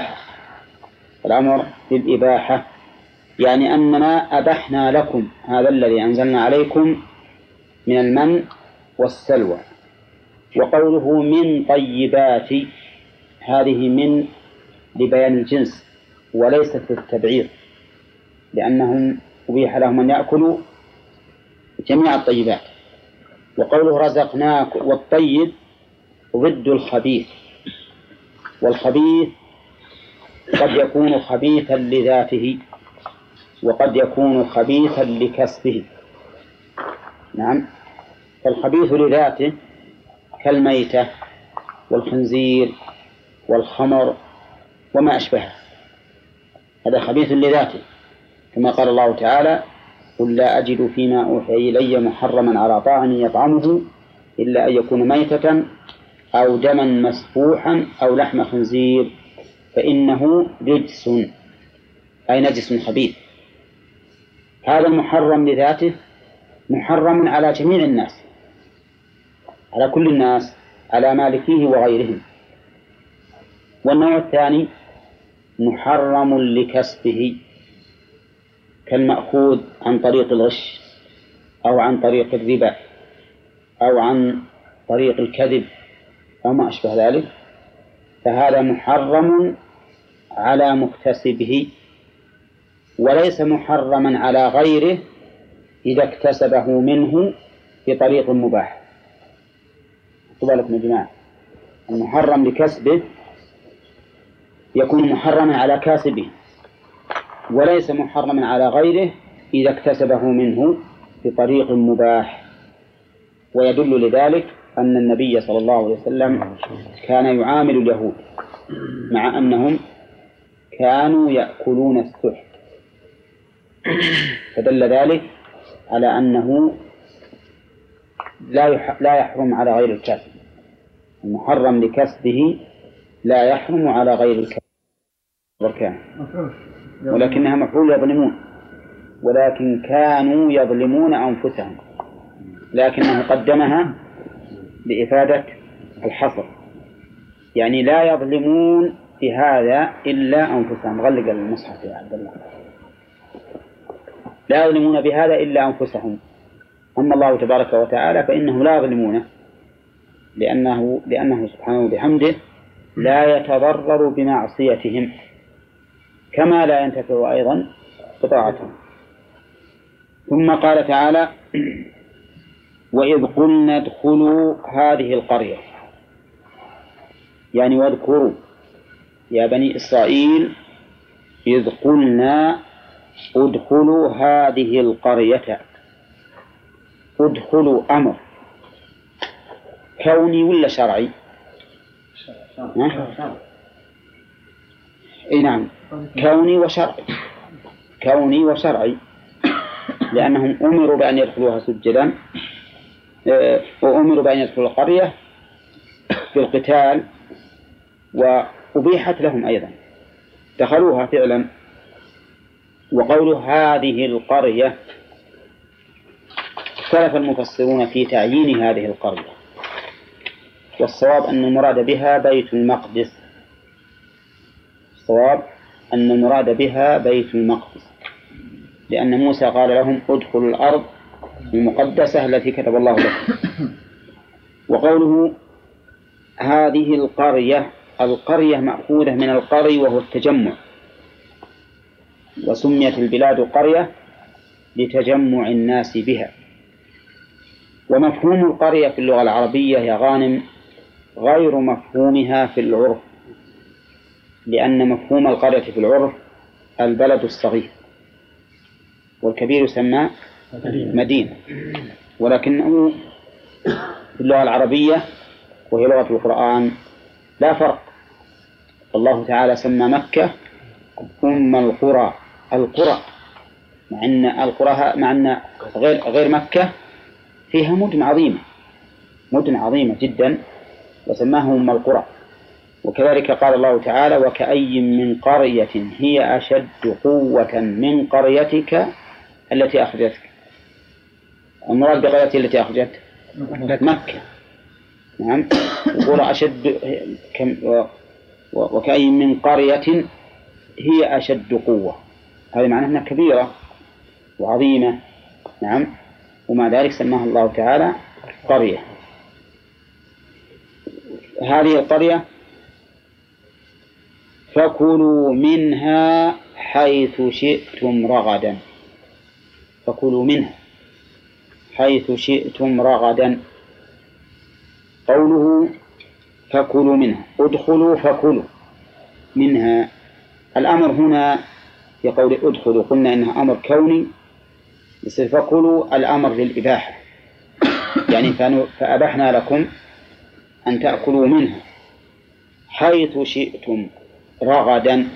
للإباحة، يعني أننا أبحنا لكم هذا الذي أنزلنا عليكم من المن والسلوى. وقوله من طيبات هذه من لبيان الجنس وليست للتبعيض، لأنهم أبيح لهم أن يأكلوا جميع الطيبات. وقوله رزقناك والطيب ضد الخبيث، والخبيث قد يكون خبيثا لذاته وقد يكون خبيثا لكسبه. نعم، فالخبيث لذاته كالميتة والخنزير والخمر وما أشبهه، هذا خبيث لذاته، كما قال الله تعالى: قل لا أجد فيما أوحي إلي محرما على طاعم يطعمه إلا أن يكون ميتة أو دما مسفوحا أو لحم خنزير فإنه رجس، أي نجس خبيث. هذا المحرم لذاته محرم على جميع الناس، على كل الناس، على مالكيه وغيرهم. والنوع الثاني محرم لكسبه كالمأخوذ عن طريق الغش أو عن طريق الربا أو عن طريق الكذب أو ما أشبه ذلك، فهذا محرم على مكتسبه وليس محرما على غيره إذا اكتسبه منه بطريق مباح. خذوا بالكم يا جماعة، المحرم لكسبه يكون محرما على كاسبه وليس محرما على غيره إذا اكتسبه منه بطريق مباح. ويدل لذلك أن النبي صلى الله عليه وسلم كان يعامل اليهود مع أنهم كانوا يأكلون السحت، فدل ذلك على أنه لا يحرم على غير الكاسب، المحرم لكسبه لا يحرم على غير الكاسب، ولكنها مفعول يظلمون، ولكن كانوا يظلمون أنفسهم، لكنه قدمها لإفادة الحصر، يعني لا يظلمون بهذا إلا أنفسهم. غلق المصحف يا عبد الله. لا يظلمون بهذا إلا أنفسهم، أما الله تبارك وتعالى فإنه لا يظلمونه لأنه سبحانه وبحمده لا يتضرر بمعصيتهم كما لا ينتفع أيضا بطاعتهم. ثم قال تعالى: وإذ قلنا ادخلوا هذه القرية، يعني واذكروا يا بني إسرائيل إذ قلنا ادخلوا هذه القرية. ادخلوا أمر كوني ولا شرعي؟ اي نعم، كوني وشرعي. كوني وشرعي، لأنهم أمروا بأن يدخلوها سجدا، وأمروا بأن يدخلوا القرية في القتال، وأبيحت لهم أيضا، دخلوها فعلا. وقول هذه القرية اختلف المفسرون في تعيين هذه القرية، والصواب أن المراد بها بيت المقدس. الصواب أن المراد بها بيت المقدس، لأن موسى قال لهم ادخلوا الأرض المقدسة التي كتب الله لكم. وقوله هذه القرية، القرية مأخوذة من القري وهو التجمع، وسميت البلاد قرية لتجمع الناس بها. ومفهوم القرية في اللغة العربية يا غانم غير مفهومها في العرف، لأن مفهوم القرية في العرف البلد الصغير، والكبير يسمى مدينة، ولكنه في اللغة العربية وهي لغة القرآن لا فرق. الله تعالى سمى مكة أم القرى، القرى، مع أن غير مكة فيها مدن عظيمة جدا، وسماها أم القرى. وكذلك قال الله تعالى وكأي من قرية هي أشد قوة من قريتك التي أخرجتك. المراد بقريتك التي أخرجت مكة. نعم، قرى أشد وكأي من قرية هي أشد قوة، هذا معناه أنها كبيرة وعظيمة. نعم، ومع ذلك سماها الله تعالى قرية. هذه القرية فكلوا منها حيث شئتم رغدا. فكلوا منها حيث شئتم رغدا. قوله فكلوا منها، ادخلوا فكلوا منها. الأمر هنا في قول ادخلوا قلنا إنها أمر كوني، يصير فكلوا الأمر للإباحة، يعني فأبحنا لكم أن تأكلوا منها حيث شئتم رغدا.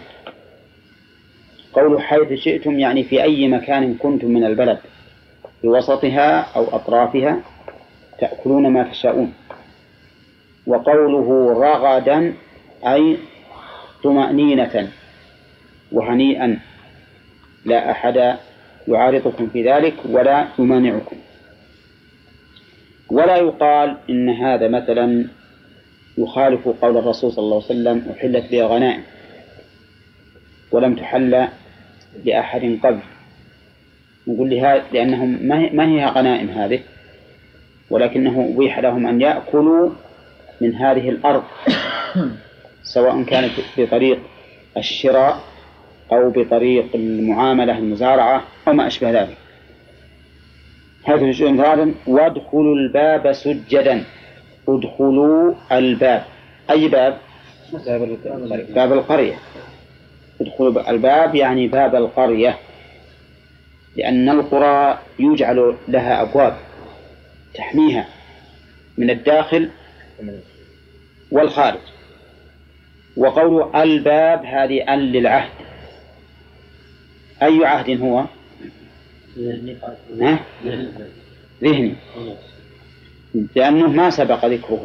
قول حيث شئتم يعني في أي مكان كنتم من البلد، في وسطها أو أطرافها تأكلون ما تشاءون. وقوله رغدا أي طمأنينة وهنيئا، لا أحد يعارضكم في ذلك ولا يمانعكم. ولا يقال إن هذا مثلا يخالف قول الرسول صلى الله عليه وسلم أحلت لي غنائم ولم تحل لأحد قبل، نقول لها لأنهم ما هي غنائم هذه، ولكنه أبيح لهم أن يأكلوا من هذه الأرض سواء كانت بطريق الشراء أو بطريق المعاملة المزارعة أو ما أشبه ذلك. هذا شيء ثالث. وادخلوا الباب سجدا. ادخلوا الباب، أي باب؟ باب القرية. ادخلوا الباب يعني باب القرية، لأن القرى يجعل لها أبواب تحميها من الداخل والخارج. وقول الباب هذه للعهد. أي عهد هو؟ ذهني، لأنه ما سبق ذكره،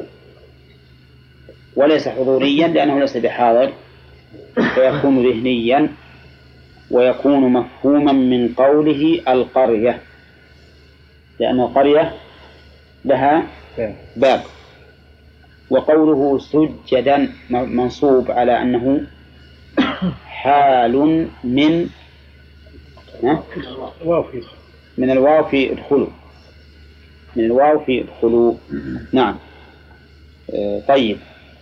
وليس حضوريا لأنه ليس بحاضر، فيكون ذهنيا ويكون مفهوما من قوله القرية، لأن القرية لها باب. وقوله سجدا منصوب على أنه حال من الواو في ادخلوا، من الواو في ادخلوا. نعم. طيب،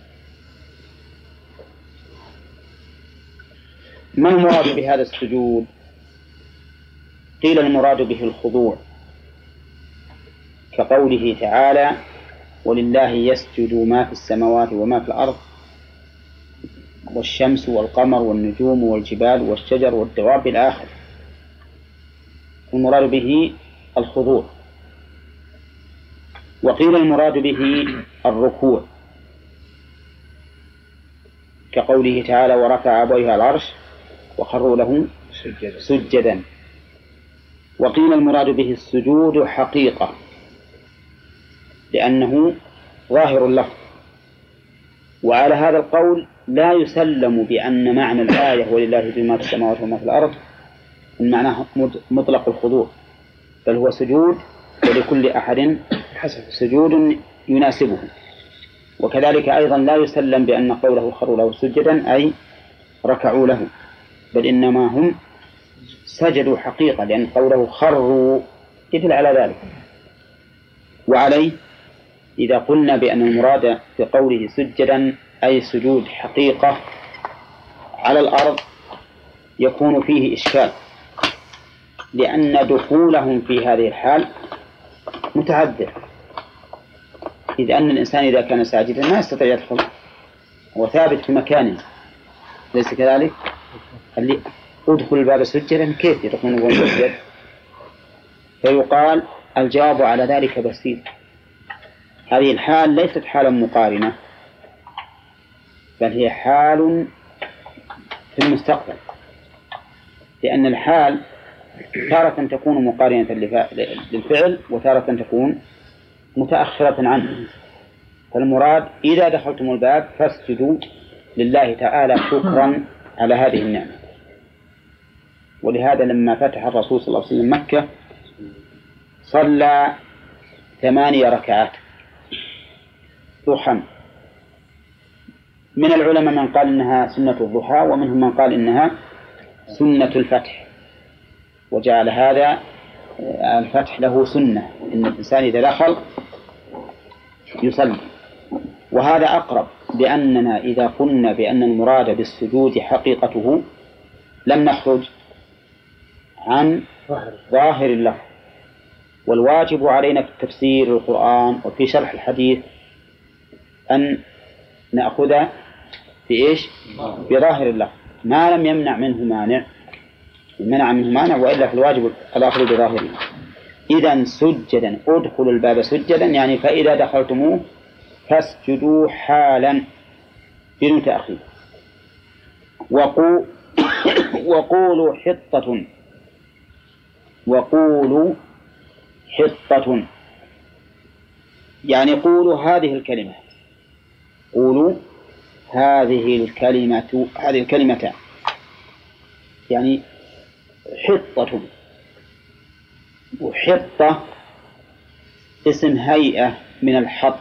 ما المراد بهذا السجود؟ قيل المراد به الخضوع، كقوله تعالى ولله يسجد ما في السماوات وما في الأرض والشمس والقمر والنجوم والجبال والشجر والدواب الآخر. المراد به الخضوع. وقيل المراد به الركوع، كقوله تعالى ورفع أبويه على العرش وخروا له سجدا. وقيل المراد به السجود حقيقة، لأنه ظاهر له. وعلى هذا القول لا يسلم بأن معنى الآية ولله يسجد ما في السماوات وما في الأرض إن معناه مطلق الخضوع، بل هو سجود ولكل أحد سجود يناسبه. وكذلك أيضا لا يسلم بأن قوله خروا له سجدا أي ركعوا له، بل إنما هم سجدوا حقيقة، لأن قوله خروا يدل على ذلك. وعليه إذا قلنا بأن المراد بقوله سجدا أي سجود حقيقة على الأرض يكون فيه إشكال، لأن دخولهم في هذه الحال متعذر، إذ أن الإنسان إذا كان ساجدا ما يستطيع يدخل، هو ثابت في مكانه، ليس كذلك؟ اللي ادخل الباب سجدا كيف يدخلون وهو سجد؟ فيقال الجواب على ذلك بسيط، هذه الحال ليست حالا مقارنة، بل هي حال في المستقبل، لأن الحال تارة تكون مقارنة للفعل وتارة تكون متأخرة عنه. فالمراد إذا دخلتم الباب فاسجدوا لله تعالى شكرا على هذه النعمة. ولهذا لما فتح الرسول صلى الله عليه وسلم مكة صلى 8 ركعات ضحى. من العلماء من قال إنها سنة الضحى، ومنهم من قال إنها سنة الفتح، وجعل هذا الفتح له سنة، إن الإنسان إذا دخل يصلي. وهذا أقرب، لأننا إذا قلنا بأن المراد بالسجود حقيقته لم نخرج عن ظاهر اللفظ. والواجب علينا في تفسير القرآن وفي شرح الحديث أن نأخذ بإيش؟ بظاهر اللفظ ما لم يمنع منه مانع، منع منه مانع، وإلا في الواجب الأخذ بظاهره. إذا سجدا، ادخلوا الباب سجدا، يعني فإذا دخلتموه فاسجدوا حالا بدون تأخير. وقولوا حطة، وقولوا حطة، يعني قولوا هذه الكلمة، قولوا هذه الكلمة، يعني حطة. وحطة اسم هيئة من الحط،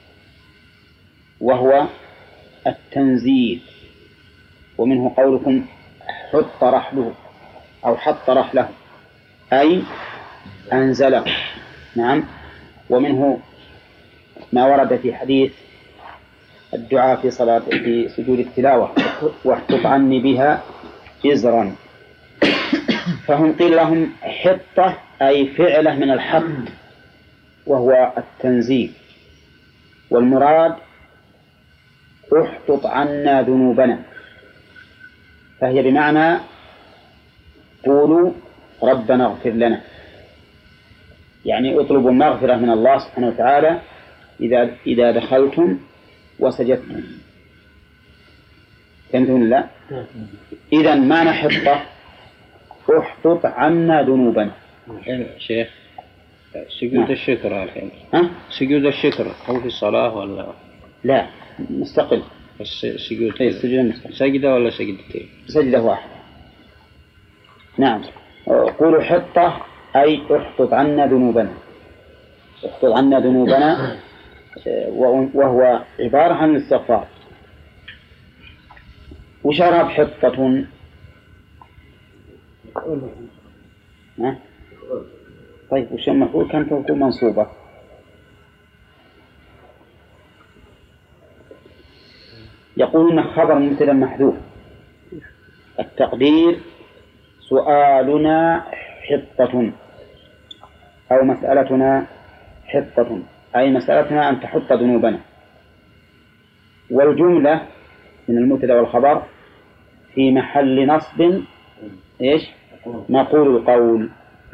وهو التنزيل، ومنه قولكم حط رحله أو حط رحله أي أنزله. نعم. ومنه ما ورد في حديث الدعاء في صلاة في سجود التلاوة: واحطط عني بها إزرا. فهم قيل لهم حطة أي فعلة من الحط، وهو التنزيل، والمراد احطط عنا ذنوبنا، فهي بمعنى قولوا ربنا اغفر لنا، يعني اطلبوا المغفرة من الله سبحانه وتعالى إذا دخلتم وسجدتم. فهمتم لا؟ إذا ما نحطه احطط عنا ذنوبنا. شيخ سجود الشكر الحين، سجود الشكر هو في الصلاة ولا لا؟ مستقل. السجود مستقل. سجدة ولا سجدتين؟ سجدة واحدة. نعم. قولوا حطة أي احطط عنا ذنوبنا، احطط عنا ذنوبنا، وهو عبارة عن الاستغفار. وشرب حطة. طيب وش المفعول؟ كان تكون منصوبة. يقولون خبر مبتدأ محذوف، التقدير سؤالنا حطة أو مسألتنا حطة، أي مسألتنا أن تحط ذنوبنا. والجملة من المبتدأ والخبر في محل نصب إيش؟ نقول القول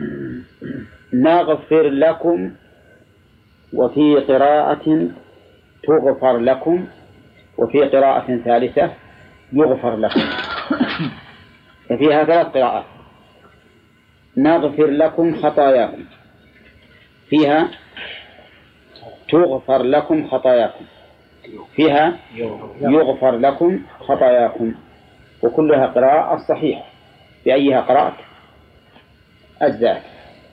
نغفر لكم، وفي قراءة تغفر لكم، وفي قراءة ثالثة يغفر لكم، ففيها 3 قراءات. نغفر لكم خطاياكم، فيها تغفر لكم خطاياكم، فيها يغفر لكم خطاياكم، وكلها قراءة صحيحة. بأيها قراءة أجزاء.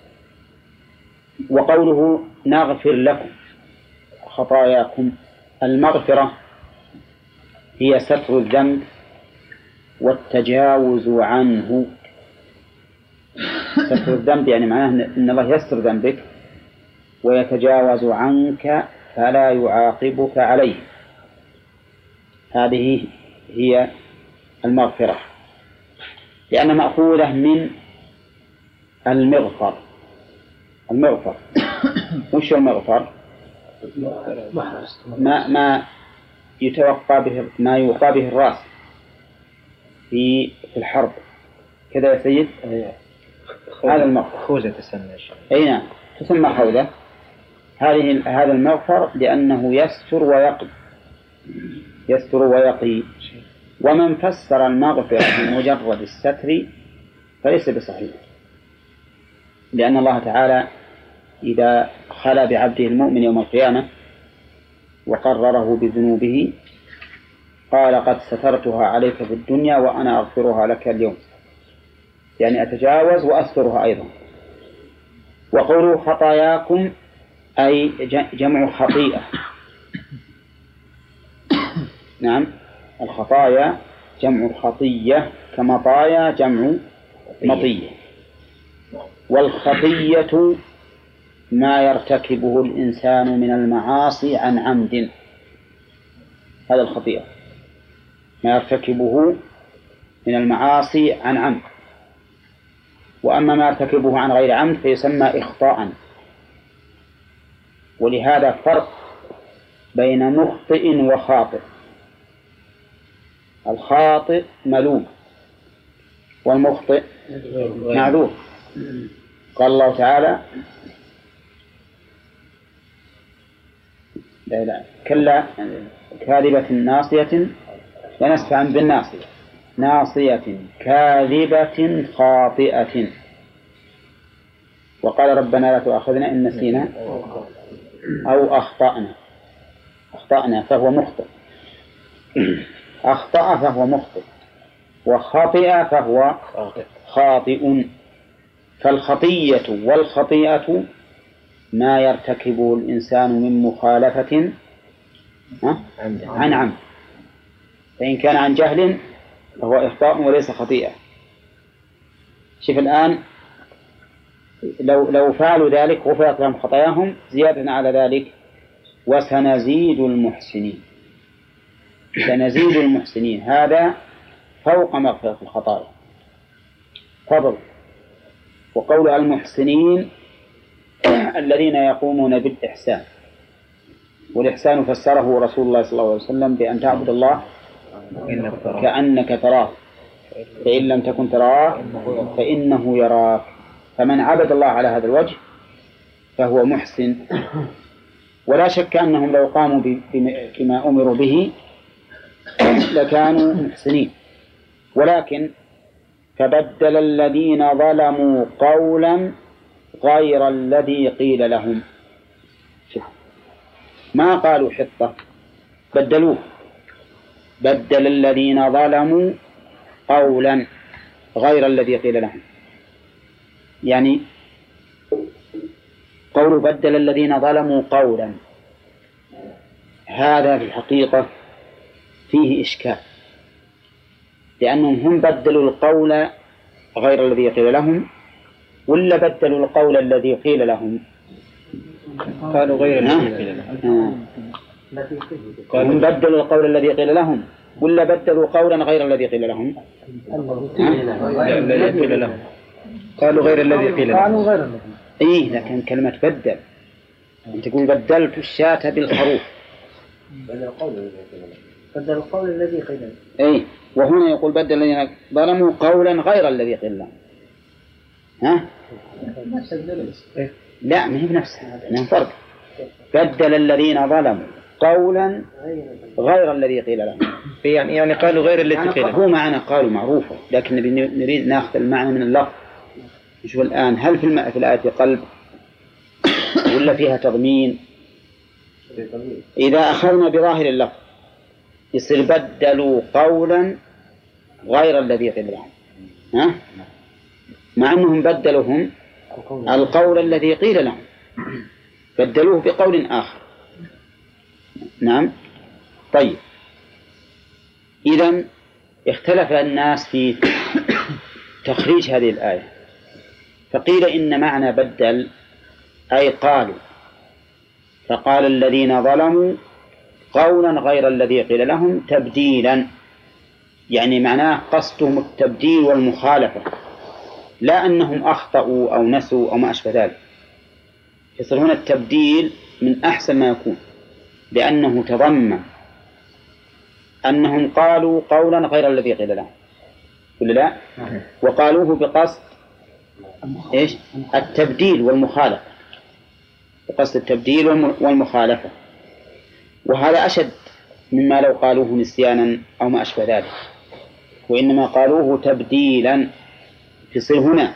وقوله نغفر لكم خطاياكم، المغفرة هي ستر الذنب والتجاوز عنه. ستر الذنب يعني معناه أن الله يستر ذنبك ويتجاوز عنك فلا يعاقبك عليه. هذه هي المغفرة، لأنها مأخوذة من المغفر. المغفر وش المغفر؟ ما يتوقع به، ما يوقع به الرأس في الحرب كذا يا سيد. هذا المغفر خوذة تسمى. أي نعم تسمى خوذة. هذا المغفر لأنه يستر ويقي، يستر ويقي. ومن فسر المغفرة بمجرد الستر فليس بصحيح، لأن الله تعالى إذا خلا بعبده المؤمن يوم القيامة وقرره بذنوبه قال قد سترتها عليك في الدنيا وأنا أغفرها لك اليوم، يعني أتجاوز وأسترها أيضا. وقولوا خطاياكم أي جمع خطيئة. نعم الخطايا جمع خطية، كمطايا جمع مطية. والخطية ما يرتكبه الإنسان من المعاصي عن عمد، هذا الخطيئة ما يرتكبه من المعاصي عن عمد. وأما ما يرتكبه عن غير عمد فيسمى إخطاء. ولهذا فرق بين مخطئ وخاطئ. الخاطئ ملوم والمخطئ معذور. قال الله تعالى لا كلا كاذبة ناصية لنسفعا بالناصية ناصية كاذبة خاطئة. وقال ربنا لا تؤاخذنا إن نسينا أو أخطأنا فهو مخطئ، أخطأ فهو مخطئ، وخطئ فهو خاطئ. فالخطية والخطيئة ما يرتكب الإنسان من مخالفة عن عمد، فإن كان عن جهل فهو إخطاء وليس خطيئة. شوف الآن لو فعلوا ذلك غفرت لهم خطاياهم. زيادة على ذلك وسنزيد المحسنين، سنزيد المحسنين هذا فوق مغفرة الخطايا فضل. وقول المحسنين الذين يقومون بالإحسان، والإحسان فسره رسول الله صلى الله عليه وسلم بأن تعبد الله كأنك تراه فإن لم تكن تراه فإنه يراك. فمن عبد الله على هذا الوجه فهو محسن. ولا شك أنهم لو قاموا بما أمروا به لكانوا محسنين، ولكن فبدل الذين ظلموا قولا غير الذي قيل لهم. ما قالوا حطة، بدلوه. بدل الذين ظلموا قولا غير الذي قيل لهم، يعني قول بدل الذين ظلموا قولا هذا في الحقيقة فيه إشكال، لأنهم هم بدلوا القول غير الذي قيل لهم ولا بدلوا القول الذي قيل لهم؟ قالوا غير الذي قيل لهم. هم بدلوا القول الذي قيل لهم ولا بدلوا قولا غير الذي قيل لهم؟ الذي قيل لهم. قالوا غير الذي قيل لهم. إيه، لكن كلمة بدل أنت تقول بدلت الشاة بالخروف، بدل القول الذي قيل لهم. إيه، وهنا يقول بدل الذين ظلموا قولا غير الذي قيل لهم. ها؟ لا، ما هي بنفسها، لأن فرق. بدل الذين ظلموا قولا غير الذي قيل لهم، يعني قالوا غير الذي قيل لهم. هو معنا قالوا معروفة، لكن نريد ناخذ المعنى من اللفظ. نشوف الآن هل في الآية قلب ولا فيها تضمين؟ إذا أخذنا بظاهر اللفظ يصير بدلوا قولا غير الذي قيل لهم، ها؟ مع أنهم بدلوهم القول الذي قيل لهم، بدلوه بقول آخر. نعم. طيب، إذن اختلف الناس في تخريج هذه الآية، فقيل إن معنى بدل أي قالوا، فقال الذين ظلموا قولا غير الذي قيل لهم تبديلا، يعني معناه قصدهم التبديل والمخالفة، لا أنهم أخطأوا أو نسوا أو ما أشبه ذلك. يصير هنا التبديل من أحسن ما يكون، لأنه تضمن أنهم قالوا قولا غير الذي قيل لهم ولا لا؟ وقالوه بقصد إيش؟ التبديل والمخالفة، بقصد التبديل والمخالفة. وهذا أشد مما لو قالوه نسيانا أو ما أشبه ذلك، وإنما قالوه تبديلا. يصير هنا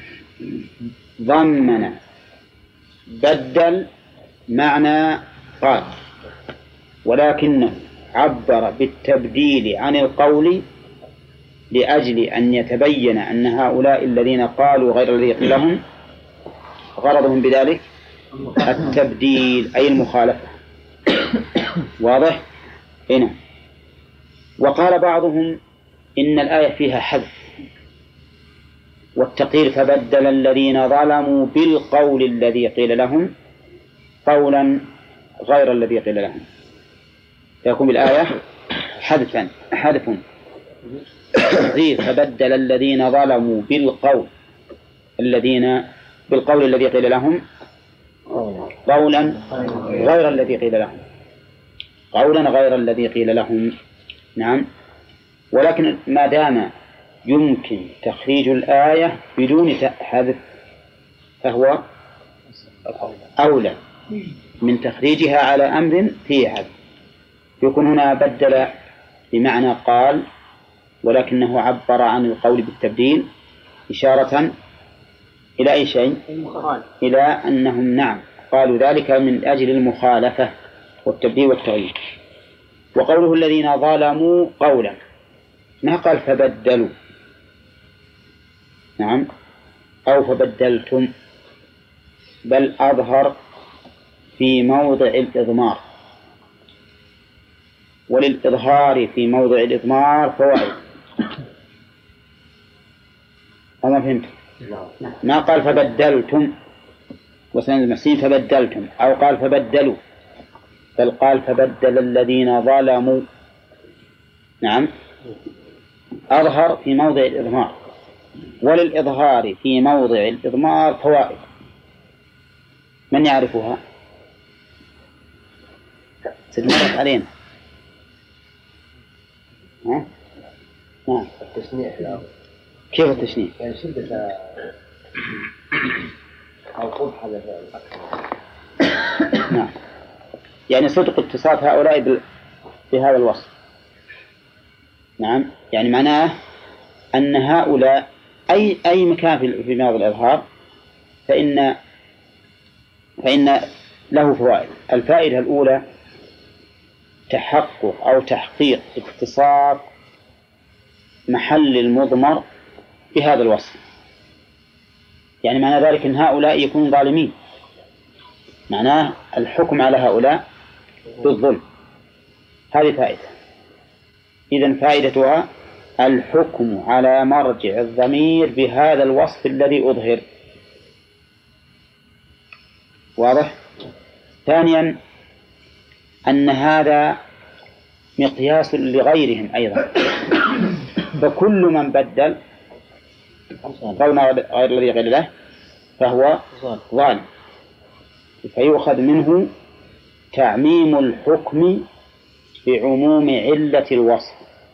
ضمن بدل معنى قال، ولكنه عبر بالتبديل عن القول لأجل أن يتبين أن هؤلاء الذين قالوا غير الذي قيل لهم غرضهم بذلك التبديل أي المخالفة. واضح؟ هنا. وقال بعضهم إن الآية فيها حذف والتقدير فبدل الذين ظلموا بالقول الذي قيل لهم قولا غير الذي قيل لهم، فيكون بالآية حذف تقدير فبدل الذين ظلموا بالقول الذي قيل لهم قولا غير الذي قيل لهم، قولا غير الذي قيل لهم. نعم. ولكن ما دام يمكن تخريج الآية بدون حذف فهو أولى من تخريجها على أمر فيه حذف. يكون هنا بدل بمعنى قال، ولكنه عبر عن القول بالتبديل إشارة إلى أي شيء؟ إلى أنهم نعم قالوا ذلك من أجل المخالفة والتبديل والتغيير. وقوله الذين ظلموا قولا، ما قال فبدلوا، نعم، أو فبدلتم، بل أظهر في موضع الإضمار، وللإظهار في موضع الإضمار فوائد. أما فهمت؟ ما قال فبدلتم وسند المحسين فبدلتم، أو قال فبدلوا، بل قال فبدل الذين ظلموا، نعم، أظهر في موضع الإضمار، وللإظهار في موضع الإضمار فوائد. من يعرفها؟ ستمرت علينا. ها؟ نعم. التشنيع لا. كيف التشنيع؟ يعني شدة أو قبح هذا الأكثر. نعم، يعني صدق اتصاف هؤلاء بهذا الوصف. نعم، يعني معناه أن هؤلاء أي مكان في موضع الإظهار فإن له فوائد. الفائدة الأولى تحقق أو تحقيق اتصاف محل المضمر بهذا الوصف. يعني معنى ذلك أن هؤلاء يكونون ظالمين، معناه الحكم على هؤلاء بالظلم. هذه فائدة. إذن فائدتها الحكم على مرجع الضمير بهذا الوصف الذي أظهر. واضح؟ ثانيا أن هذا مقياس لغيرهم أيضا، فكل من بدل قولنا غير الذي غير له فهو ظالم، فيؤخذ منه تعميم الحكم بعموم علة الوصف.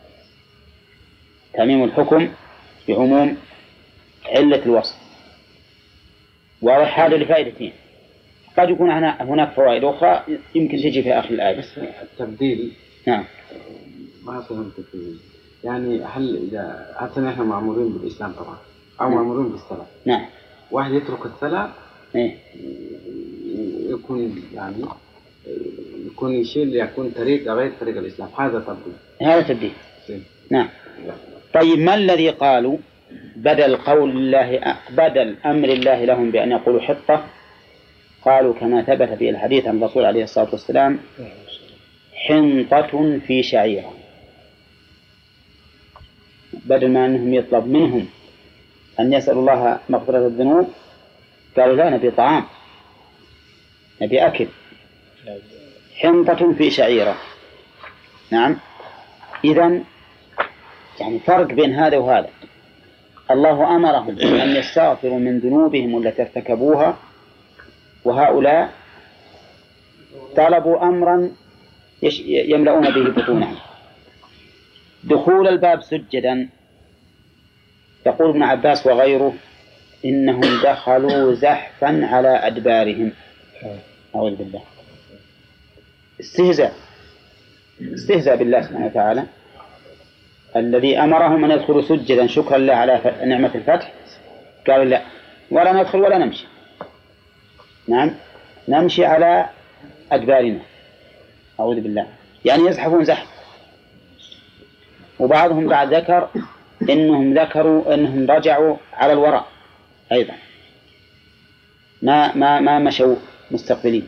تعميم الحكم بعموم علة الوصف. واضح؟ هذا لفائدتين. قد يكون هناك فوائد أخرى يمكن تجي في آخر الآية. بس التبديل نعم ما فهمت التبديل. يعني هل إذا حتى نحن مأمورين بالإسلام طبعا أو مأمورين بالصلاة، نعم، واحد يترك الصلاة إيه؟ يكون يعني يكون يشيل يكون طريق غير طريق الإسلام، هذا تبديل. هذا تبديل. نعم. طيب ما الذي قالوا بدل أمر الله لهم بأن يقولوا حطة، قالوا كما ثبت في الحديث عن الرسول عليه الصلاة والسلام حنطة في شعيرة، بدل ما أنهم يطلب منهم أن يسألوا الله مغفرة الذنوب قالوا لا، نبي طعام، نبي أكل. حنطة في شعيرة. نعم. إذن يعني فرق بين هذا وهذا. الله أمرهم أن يستغفروا من ذنوبهم التي ارتكبوها، وهؤلاء طلبوا أمرا يملؤون به بطونهم. دخول الباب سجدا، يقول ابن عباس وغيره إنهم دخلوا زحفا على أدبارهم. أعوذ بالله. استهزاء بالله سبحانه وتعالى الذي أمرهم أن يدخلوا سجدا شكرا له على نعمة الفتح، قالوا لا، ولا ندخل ولا نمشي. نعم، نمشي على أدبارنا. أعوذ بالله، يعني يزحفون زحف. وبعضهم بعد ذكر إنهم رجعوا على الوراء أيضا، ما مشوا مستقبلين.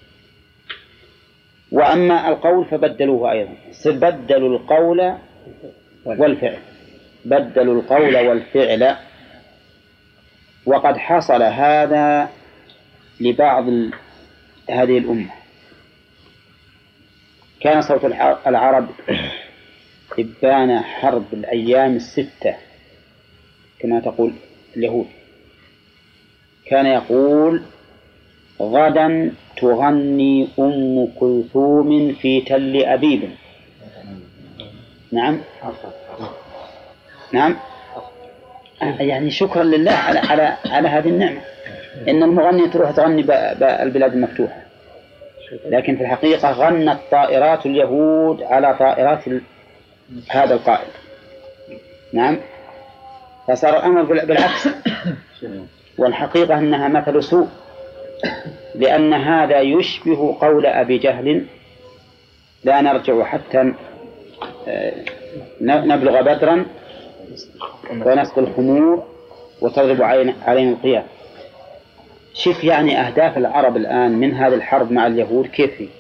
وأما القول فبدلوه أيضا، بدلوا القول والفعل، بدلوا القول والفعل. وقد حصل هذا لبعض هذه الأمة. كان صوت العرب إبان حرب الأيام الستة كما تقول اليهود، كان يقول غدا تغني أم كلثوم في تل أبيب. نعم، نعم، يعني شكرا لله على هذه النعمة. إن المغني تروح تغني بالبلاد المفتوحة، لكن في الحقيقة غنت طائرات اليهود على طائرات هذا القائد. نعم، فصار الأمر بالعكس. والحقيقة أنها مثل سوء، لأن هذا يشبه قول أبي جهل: لا نرجع حتى نبلغ بدرا ونسقي الخمور وتضرب علينا القيام. شوف يعني أهداف العرب الآن من هذه الحرب مع اليهود كيف هي؟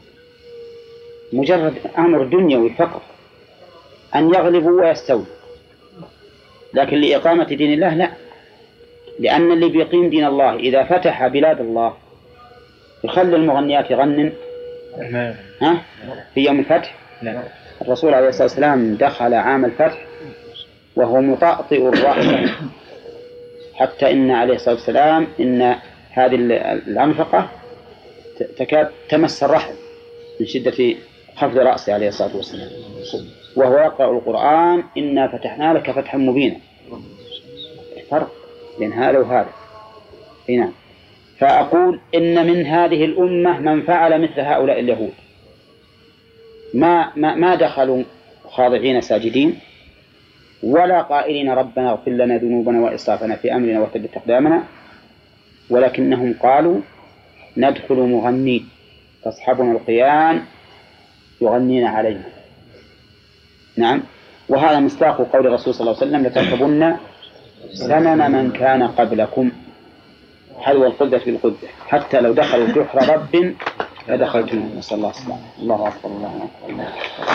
مجرد أمر دنيوي فقط، أن يغلبوا ويستولوا، لكن لإقامة دين الله لا. لأن اللي بيقيم دين الله إذا فتح بلاد الله يخلي المغنيات يغنن في يوم الفتح. الرسول عليه الصلاة والسلام دخل عام الفتح وهو مطأطئ الرأس، حتى إن عليه الصلاة والسلام إن هذه العنفقة تكاد تمس الرحم من شدة خفض رأسه عليه الصلاة والسلام، وهو يقرأ القرآن: إنا فتحنا لك فتحا مبينا. فرق بين هذا وهذا. هنا فأقول إن من هذه الأمة من فعل مثل هؤلاء اليهود، ما دخلوا خاضعين ساجدين ولا قائلين ربنا اغفر لنا ذنوبنا وإسرافنا في أمرنا وثبت أقدامنا، ولكنهم قالوا ندخل مغنين تصحبنا القيان يغنين علينا. نعم، وهذا مصداق قول الرسول صلى الله عليه وسلم: لتركبن سنن من كان قبلكم حذو القدة بالقدة حتى لو دخلوا جحر رب لدخلتم. نسأل الله السلامة. الله أكبر الله أكبر.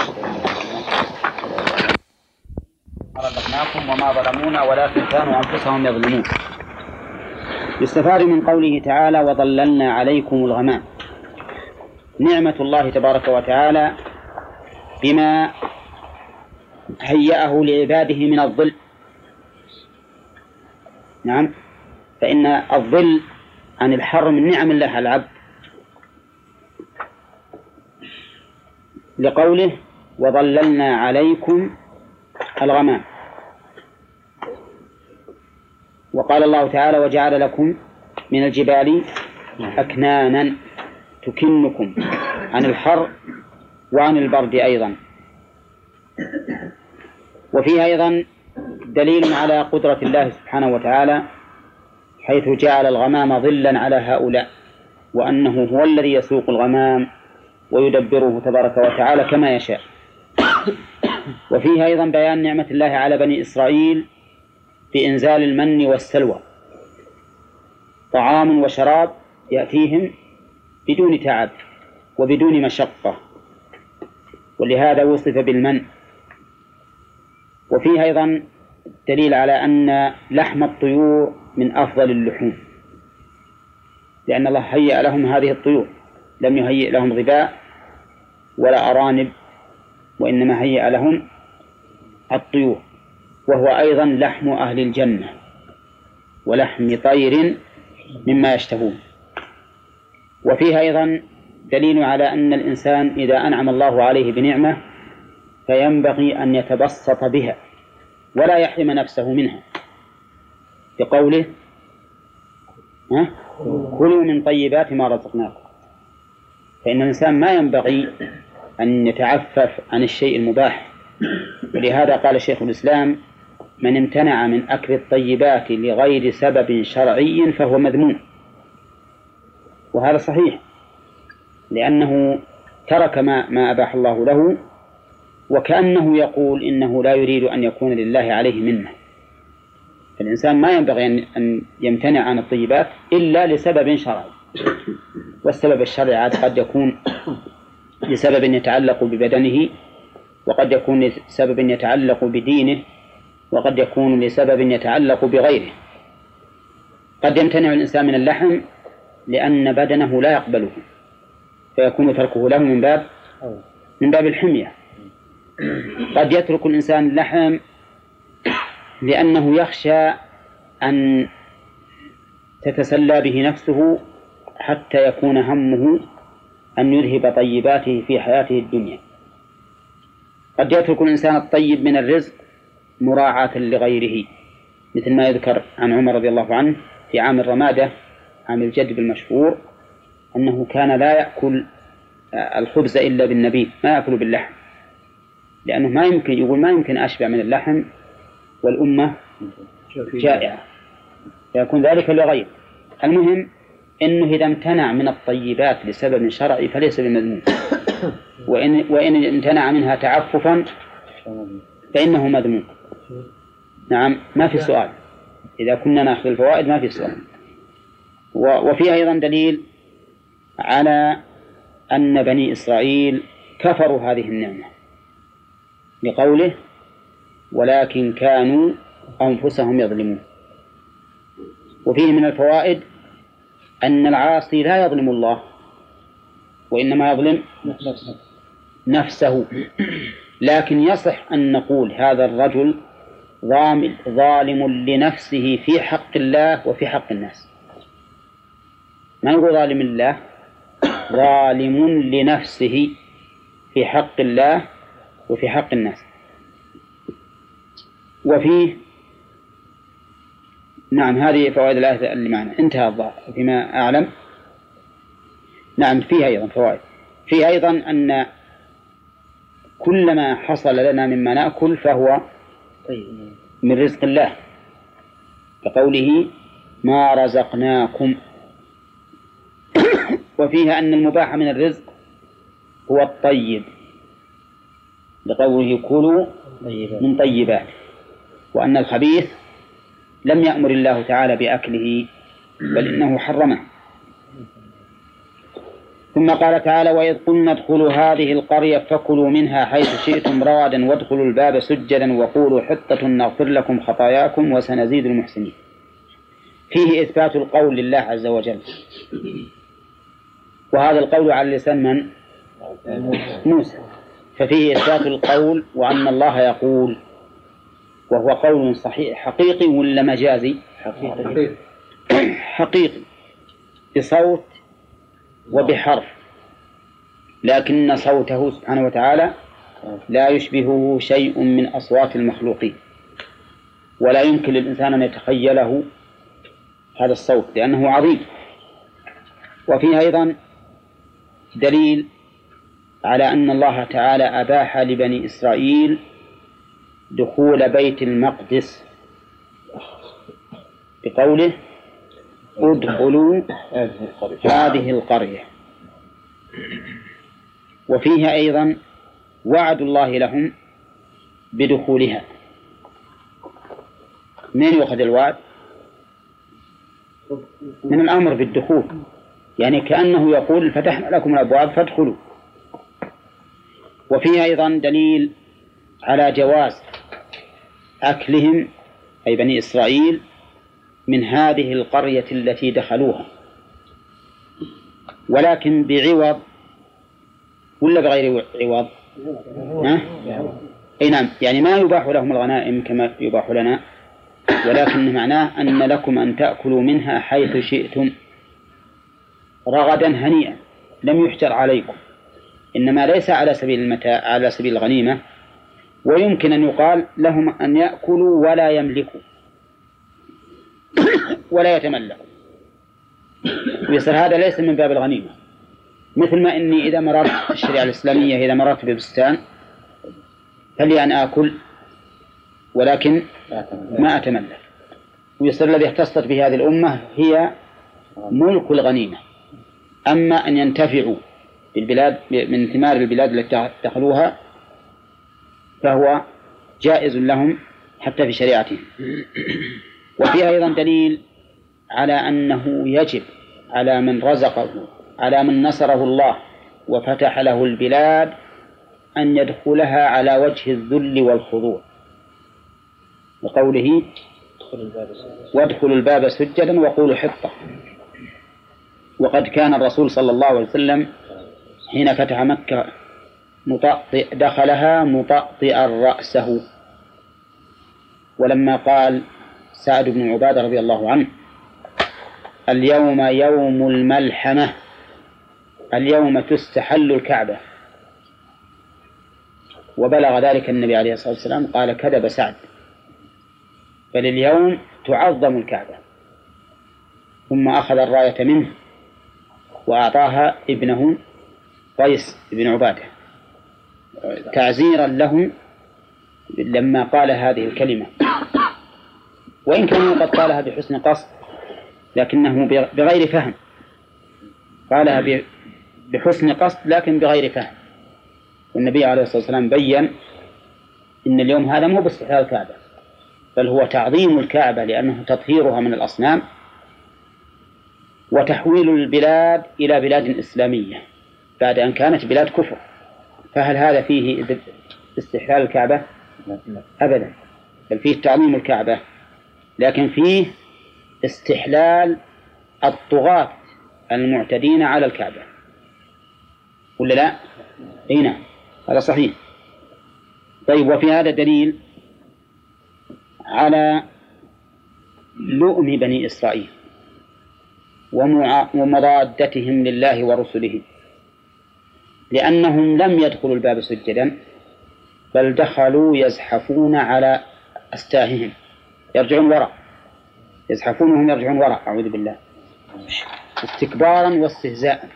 رزقناكم وما ظلمونا ولكن كانوا أنفسهم يظلمون. يستفاد من قوله تعالى: وظللنا عليكم الغمام. نعمة الله تبارك وتعالى بما هيأه لعباده من الظل. نعم، فإن الظل عن الحر من نعم الله على العبد، لقوله: وظللنا عليكم الغمام. وقال الله تعالى: وجعل لكم من الجبال أكنانا تكنكم عن الحر وعن البرد أيضا. وفيه أيضا دليل على قدرة الله سبحانه وتعالى، حيث جعل الغمام ظلا على هؤلاء، وأنه هو الذي يسوق الغمام ويدبره تبارك وتعالى كما يشاء. وفيه أيضا بيان نعمة الله على بني إسرائيل بإنزال المن والسلوى، طعام وشراب يأتيهم بدون تعب وبدون مشقة، ولهذا وصف بالمن. وفيه أيضا دليل على أن لحم الطيور من أفضل اللحوم، لأن الله هيأ لهم هذه الطيور، لم يهيئ لهم ظباء ولا أرانب، وإنما هيأ لهم الطيور، وهو أيضا لحم أهل الجنة ولحم طير مما يشتهون. وفيه أيضا دليل على أن الإنسان إذا أنعم الله عليه بنعمة فينبغي أن يتبسط بها ولا يحرم نفسه منها، بقوله: كلوا من طيبات ما رزقناكم. فإن الإنسان ما ينبغي أن يتعفف عن الشيء المباح، ولهذا قال شيخ الإسلام: من امتنع من أكل الطيبات لغير سبب شرعي فهو مذموم. وهذا صحيح، لأنه ترك ما أباح الله له، وكأنه يقول إنه لا يريد أن يكون لله عليه منه. فالإنسان ما ينبغي أن يمتنع عن الطيبات إلا لسبب شرعي، والسبب الشرعي قد يكون لسبب يتعلق ببدنه، وقد يكون لسبب يتعلق بدينه، وقد يكون لسبب يتعلق بغيره. قد يمتنع الإنسان من اللحم لأن بدنه لا يقبله، فيكون تركه له من باب الحمية. قد يترك الإنسان اللحم لأنه يخشى أن تتسلى به نفسه حتى يكون همه أن يذهب طيباته في حياته الدنيا. قد يترك الإنسان الطيب من الرزق مراعاة لغيره، مثل ما يذكر عن عمر رضي الله عنه في عام الرمادة، عام الجدب المشهور، أنه كان لا يأكل الخبز إلا بالنبيذ، ما يأكل باللحم، لأنه ما يمكن أشبع من اللحم والأمة جائعة، فيكون ذلك لغير. المهم إنه إذا امتنع من الطيبات لسبب شرعي فليس بمذموم، وإن امتنع منها تعففا فإنه مذموم. نعم، ما في سؤال، إذا كنا نأخذ الفوائد ما في سؤال. وفي أيضا دليل على أن بني إسرائيل كفروا هذه النعمة لقوله ولكن كانوا أنفسهم يظلمون. وفيه من الفوائد أن العاصي لا يظلم الله وإنما يظلم نفسه، لكن يصح أن نقول هذا الرجل ظالم لنفسه في حق الله وفي حق الناس، ما نقول ظالم لله، ظالم لنفسه في حق الله وفي حق الناس. وفيه نعم هذه فوائد الآية اللي معنا، انتهى الظاهر فيما أعلم. نعم فيها أيضا فوائد، فيها أيضا أن كل ما حصل لنا مما نأكل فهو من رزق الله، كقوله ما رزقناكم. وفيها أن المباح من الرزق هو الطيب، لقوله كلوا من طيبات، وأن الخبيث لم يأمر الله تعالى بأكله بل إنه حرمه. ثم قال تعالى وإذ قلنا ادخلوا هذه القرية فكلوا منها حيث شئتم رغدا وادخلوا الباب سجدا وقولوا حطة نغفر لكم خطاياكم وسنزيد المحسنين. فيه إثبات القول لله عز وجل، وهذا القول على لسان من؟ موسى، ففيه إثبات القول وأن الله يقول، وهو قول صحيح حقيقي ولا مجازي؟ حقيقي بصوت وبحرف، لكن صوته سبحانه وتعالى لا يشبهه شيء من أصوات المخلوقين، ولا يمكن للإنسان أن يتخيله هذا الصوت لأنه عظيم. وفيه أيضا دليل على أن الله تعالى أباح لبني إسرائيل دخول بيت المقدس بقوله ادخلوا هذه القرية. وفيها أيضا وعد الله لهم بدخولها. من يأخذ الوعد؟ من الأمر بالدخول، يعني كأنه يقول فتحنا لكم الأبواب فادخلوا. وفيها أيضا دليل على جواز أكلهم أي بني إسرائيل من هذه القرية التي دخلوها، ولكن بعوض ولا بغير عوض؟ أي نعم، يعني ما يباح لهم الغنائم كما يباح لنا، ولكن معناه أن لكم أن تأكلوا منها حيث شئتم رغدا هنيئا لم يحجر عليكم، إنما ليس على سبيل المتاع، على سبيل الغنيمة. ويمكن أن يقال لهم أن يأكلوا ولا يملكوا ولا يتملكوا، ويصير هذا ليس من باب الغنيمة. مثل ما إني إذا مررت الشريعة الإسلامية إذا مررت ببستان فلي أن آكل ولكن ما أتملك، ويصير الذي اختصت به هذه الأمة هي ملك الغنيمة. أما أن ينتفعوا بالبلاد من ثمار البلاد التي دخلوها فهو جائز لهم حتى في شريعتهم. وفي أيضا دليل على أنه يجب على من رزقه، على من نصره الله وفتح له البلاد أن يدخلها على وجه الذل والخضوع، وقوله وادخلوا الباب سجدا وقولوا حطة. وقد كان الرسول صلى الله عليه وسلم حين فتح مكة دخلها مطأطئا رأسه، ولما قال سعد بن عبادة رضي الله عنه اليوم يوم الملحمة، اليوم تستحل الكعبة، وبلغ ذلك النبي عليه الصلاة والسلام قال كذب سعد بل اليوم تعظم الكعبة. ثم أخذ الراية منه وأعطاها ابنه قيس بن عبادة تعزيرا له لما قال هذه الكلمة، وإن كان قد قالها بحسن قصد لكنه بغير فهم، قالها بحسن قصد لكن بغير فهم. والنبي عليه الصلاة والسلام بيّن إن اليوم هذا مو باستحلال الكعبة، بل هو تعظيم الكعبة لأنه تطهيرها من الأصنام وتحويل البلاد إلى بلاد إسلامية بعد أن كانت بلاد كفر. فهل هذا فيه استحلال الكعبة؟ أبدا، بل فيه تعظيم الكعبة، لكن فيه استحلال الطغاة المعتدين على الكعبة، ولا لا؟ أي نعم، هذا صحيح. طيب، وفي هذا دليل على لؤم بني إسرائيل ومضادتهم لله ورسله، لأنهم لم يدخلوا الباب سجدا بل دخلوا يزحفون على أستاههم، يرجعون وراء، يزحفونهم يرجعون وراء، أعوذ بالله، استكبارا واستهزاء.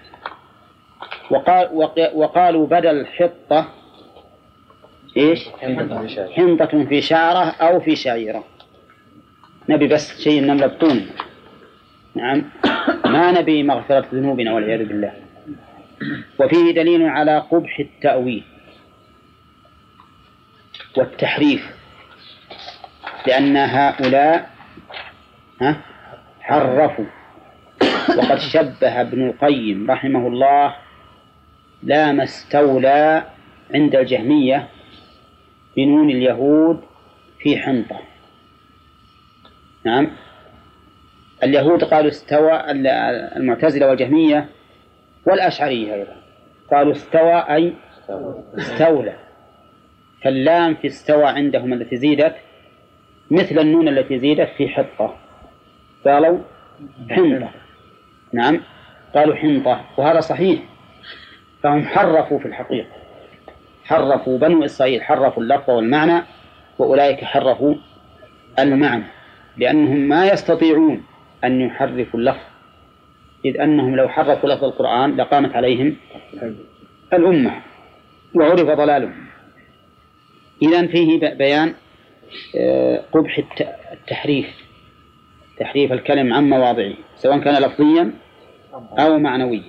وقالوا بدل الحطة إيش؟ حنطة في شعرة أو في شعيرة، نبي بس شيء نملى بطون. نعم، ما نبي مغفرة ذنوبنا والعياذ بالله. وفيه دليل على قبح التأويل والتحريف، لأن هؤلاء حرفوا. وقد شبه ابن القيم رحمه الله لا ما استولى عند الجهمية بنون اليهود في حنطة. نعم، اليهود قالوا استوى، المعتزلة والجهمية والأشعرية أيضا قالوا استوى أي استولى، فاللام في استوى عندهم التي زيدت مثل النون التي زيدت في حطة، قالوا حنطة. نعم، قالوا حنطة، وهذا صحيح. فهم حرفوا في الحقيقة، حرفوا بنو إسرائيل، حرفوا اللفظ والمعنى، وأولئك حرفوا المعنى، لأنهم ما يستطيعون أن يحرفوا اللفظ، إذ أنهم لو حرفوا لفظ القرآن لقامت عليهم الأمة وعرف ضلالهم. إذن فيه بيان قبح التحريف، تحريف الكلم عن مواضعه سواء كان لفظيا أو معنويا.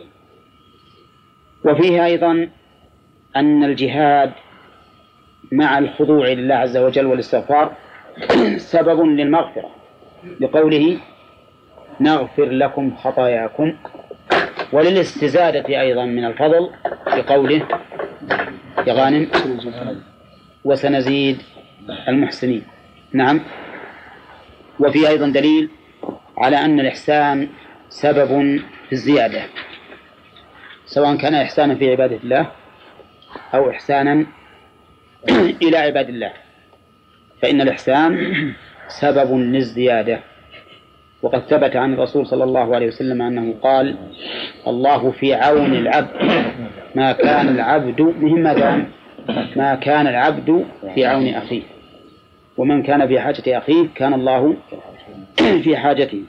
وفيه أيضا أن الجهاد مع الخضوع لله عز وجل والاستغفار سبب للمغفرة، لقوله نغفر لكم خطاياكم، وللاستزادة أيضا من الفضل بقوله يا غانم وسنزيد المحسنين. نعم، وفي أيضا دليل على أن الإحسان سبب في الزيادة، سواء كان إحسانا في عبادة الله أو إحسانا إلى عباد الله، فإن الإحسان سبب للزيادة. وقد ثبت عن الرسول صلى الله عليه وسلم أنه قال الله في عون العبد ما كان العبد ما كان العبد في عون أخيه، ومن كان في حاجة أخيه كان الله في حاجته.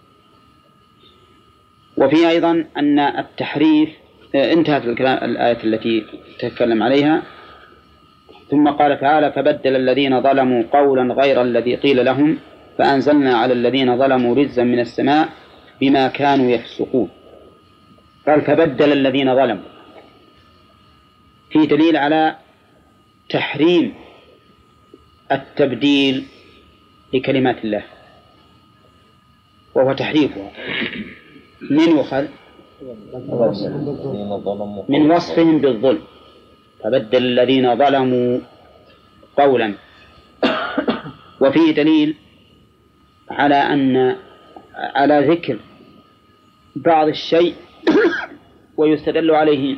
وفي أيضا أن التحريف انتهت الآية التي تتكلم عليها، ثم قال تعالى فبدل الذين ظلموا قولا غير الذي قيل لهم فأنزلنا على الذين ظلموا رجزا من السماء بما كانوا يفسقون. قال فبدل الذين ظلموا، في دليل على تحريم التبديل لكلمات الله، وهو تحريفها. من يؤخذ؟ من وصفهم بالظلم، فبدل الذين ظلموا قولا. وفيه دليل على ذكر بعض الشيء ويستدل عليه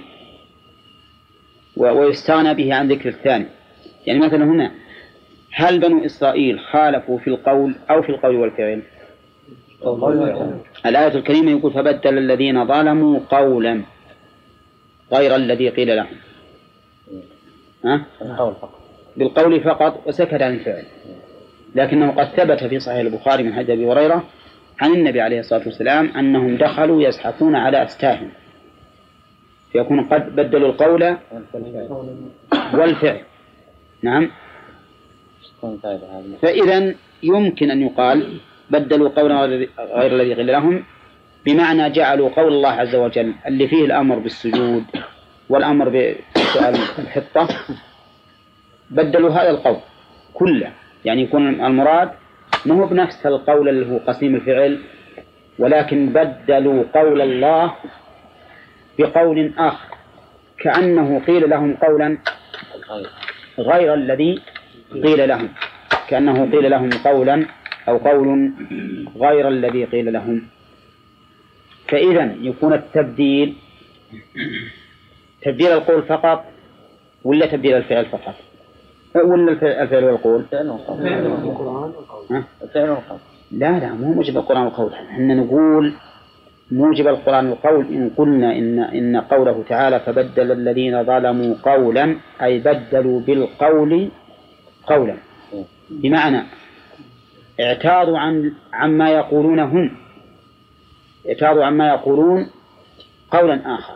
ويستغنى به عن ذكر الثاني. يعني مثلا هنا هل بنو إسرائيل خالفوا في القول أو في القول والفعل؟ الآية الكريمة يقول فبدل الذين ظلموا قولا غير الذي قيل لهم، بالقول فقط وسكت عن الفعل. لكنه قد ثبت في صحيح البخاري من حديث أبي هريرة عن النبي عليه الصلاة والسلام أنهم دخلوا يزحفون على أستاهم، فيكون قد بدلوا القول والفعل. نعم. فإذا يمكن أن يقال بدلوا قولا غير الذي قيل لهم، بمعنى جعلوا قول الله عز وجل اللي فيه الأمر بالسجود والأمر بسؤال الحطة، بدلوا هذا القول كله، يعني يكون المراد ما هو بنفس القول اللي هو قسيم الفعل، ولكن بدلوا قول الله بقول آخر، كأنه قيل لهم قولا غير الذي قيل لهم، كأنه قيل لهم قولا أو قول غير الذي قيل لهم. فإذا يكون التبديل تبديل القول فقط ولا تبديل الفعل فقط، ولا الفعل والقول؟ لا مو موجب القرآن والقول. احنا نقول موجب القرآن والقول إن قلنا إن قوله تعالى فبدل الذين ظلموا قولا، أي بدلوا بالقول قولا، بمعنى اعتاضوا عما يقولون هم، اعتاضوا عما يقولون قولا آخر.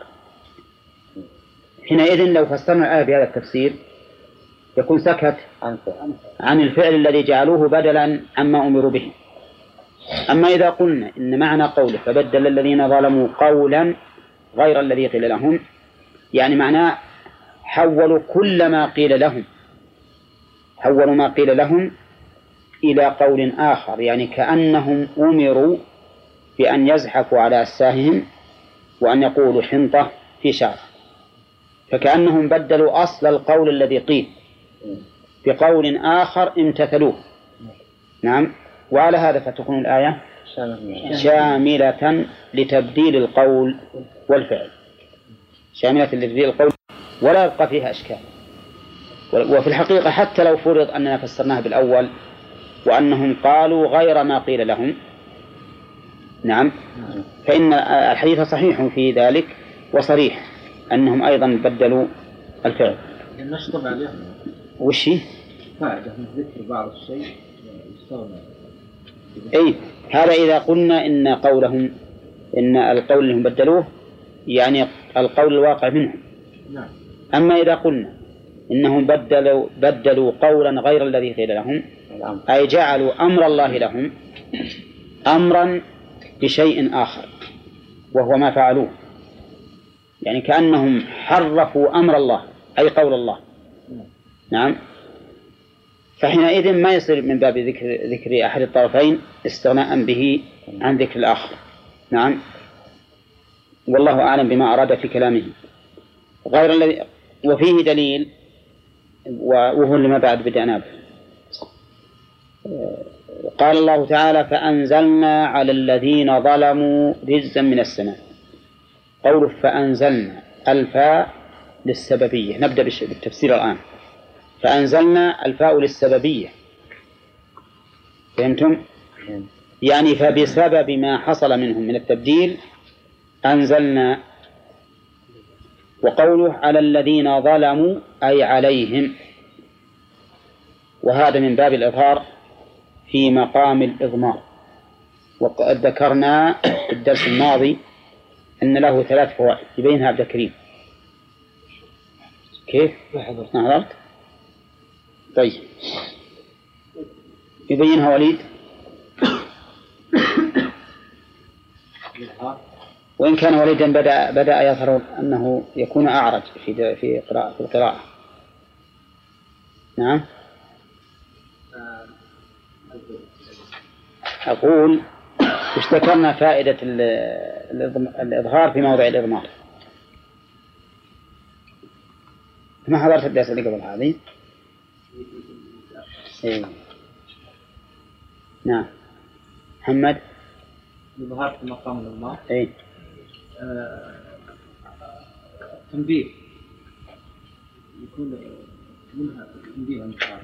حينئذ لو فسرنا الآية بهذا التفسير يكون سكت عن الفعل الذي جعلوه بدلا عما أمروا به. أما إذا قلنا إن معنى قوله فبدل الذين ظلموا قولا غير الذي قيل لهم، يعني معناه حولوا كل ما قيل لهم، حولوا ما قيل لهم إلى قول آخر، يعني كأنهم أمروا بأن يزحفوا على أساههم وأن يقولوا حنطة في شعر، فكأنهم بدلوا أصل القول الذي قيل بقول آخر امتثلوه. نعم. وعلى هذا فتكون الآية شاملة لتبديل القول والفعل، شاملة لتبديل القول ولا يبقى فيها أشكال. وفي الحقيقة حتى لو فرض أننا فسرناها بالأول وأنهم قالوا غير ما قيل لهم، نعم، فإن الحديث صحيح في ذلك وصريح أنهم أيضا بدلوا الفعل. نشطب عليهم وشي فائدة من ذكر بعض الشيء يستغنى. أي هذا إذا قلنا إن قولهم إن القول اللي هم بدلوه يعني القول الواقع منهم. نعم. أما إذا قلنا إنهم بدلوا قولا غير الذي قيل لهم، أي جعلوا أمر الله لهم أمرا بشيء آخر وهو ما فعلوه، يعني كأنهم حرفوا أمر الله أي قول الله. نعم. فحينئذ ما يصير من باب ذكر أحد الطرفين استغناء به عن ذكر الآخر. نعم. والله أعلم بما أراد في كلامه غير الذي. وفيه دليل وهو لما بعد بدأنا به. قال الله تعالى فأنزلنا على الذين ظلموا رجزا من السماء. قوله فأنزلنا الفاء للسببية. نبدأ بالتفسير الآن. فأنزلنا الفاء للسببية، فهمتم؟ يعني فبسبب ما حصل منهم من التبديل أنزلنا. وقوله على الذين ظلموا أي عليهم، وهذا من باب الإظهار في مقام الإضمار. وقد ذكرنا في الدرس الماضي أن له 3 فوائد يبينها عبد الكريم. كيف؟ حضرت؟ طيب يبينها وليد. وإن كان وليدا بدأ يظهر أنه يكون أعرج في القراءة. نعم. أقول اشتكرنا فائدة الإظهار في موضع الإضمار. ما حضرت الدرس اللي قبل هذه؟ إيه. نعم. محمد الإظهار في مقام الإضمار. إيه. تنبيه يكون منها تنبيه المقام.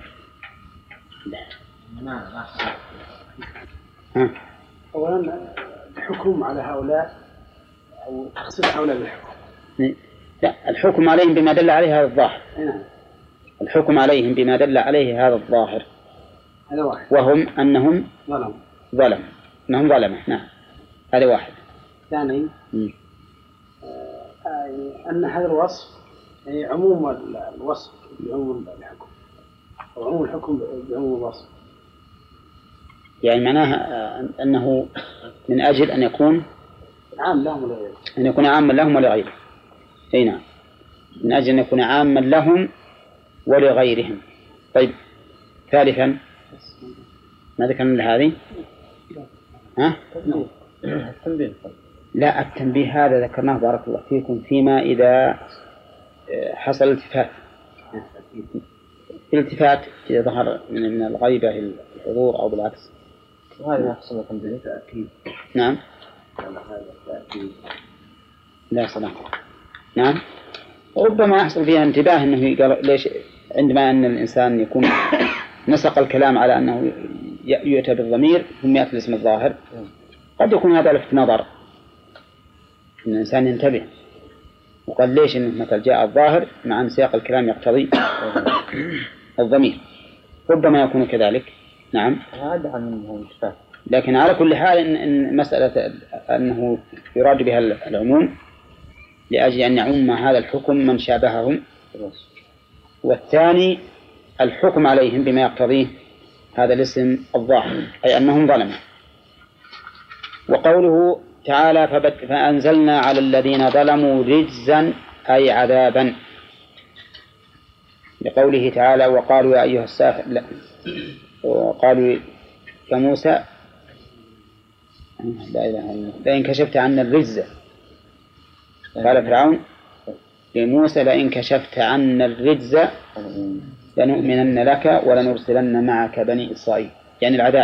أولا الحكم على هؤلاء أو تخصيص هؤلاء بالحكم. لا، الحكم عليهم بما دل عليه هذا الظاهر. الحكم عليهم بما دل عليه هذا الظاهر. هذا واحد. وهم أنهم ظلموا. نعم، هذا واحد. ثاني أن هذا الوصف يعني عموم الوصف بعموم الحكم، وعموم الحكم بعموم الوصف. يعني معناها أنه من أجل أن يكون عام لهم ولغيرهم، أن يكون عاما لهم ولغيرهم. أي نعم، من أجل أن يكون عاما لهم ولغيرهم. طيب، ثالثا ما ذكرنا هذه؟ التنبيه. لا، التنبيه هذا ذكرناه بارك الله فيكم فيما إذا حصل التفات إذا ظهر من الغيبة الحضور أو بالعكس. وهذا يحصل التنبيه تأكيد. نعم. لا صلاة. نعم. ربما يحصل فيها انتباه أنه قال ليش عندما أن الإنسان يكون نسق الكلام على أنه يؤتى بالضمير ثم يأتي الاسم الظاهر، قد يكون هذا لفت نظر أن الإنسان ينتبه وقال ليش إنه مثل جاء الظاهر مع أن سياق الكلام يقتضي الضمير، ربما يكون كذلك. نعم. هذا منه إشكال. لكن على كل حال إن مسألة أنه يراد بها العموم لأجل أن يعم هذا الحكم من شابههم، والثاني الحكم عليهم بما يقتضيه هذا الاسم الظاهر، أي أنهم ظلموا. وقوله تعالى فأنزلنا على الذين ظلموا رجزا أي عذابا، لقوله تعالى وقالوا يا أيها الساحر، لا، وقالوا يا موسى لا إله إلا الله لئن كشفت عنا الرجز، قال فرعون لموسى لئن كشفت عنا الرجز لنؤمنن لك ولنرسلن معك بني إسرائيل، يعني العذاب.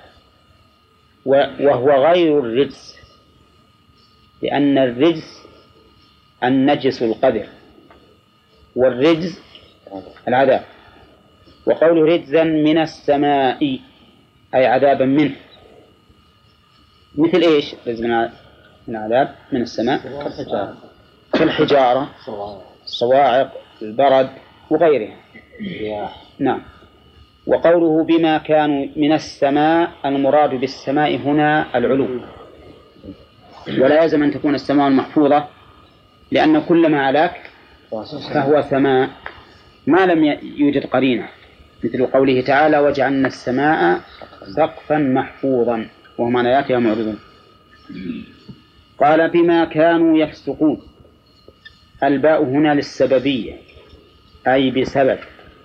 وهو غير الرجز، لأن الرجز النجس القذر والرجز العذاب. وقول رجزا من السماء أي عذابا منه، مثل إيش رجز من العذاب من السماء؟ كالحجارة، الصواعق، البرد وغيرها. نعم. وقوله بما كانوا من السماء، المراد بالسماء هنا العلو، ولا يلزم أن تكون السماء المحفوظة، لأن كل ما علاك فهو سماء ما لم يوجد قرينة، مثل قوله تعالى وجعلنا السماء سقفا محفوظا، وهم عن آياتها معرضون. قال بما كانوا يفسقون، الباء هنا للسببية أي بسبب،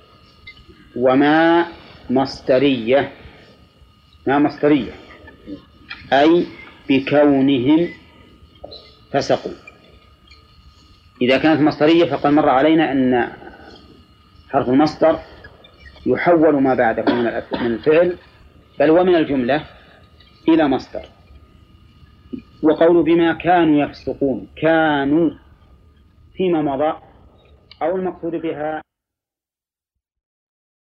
وما مصدرية، ما مصدرية أي بكونهم فسقوا. إذا كانت مصدرية فقد مر علينا أن حرف المصدر يحول ما بعده من الفعل بل ومن الجملة إلى مصدر. وقول بما كانوا يفسقون، كانوا فيما مضى أو المقصود بها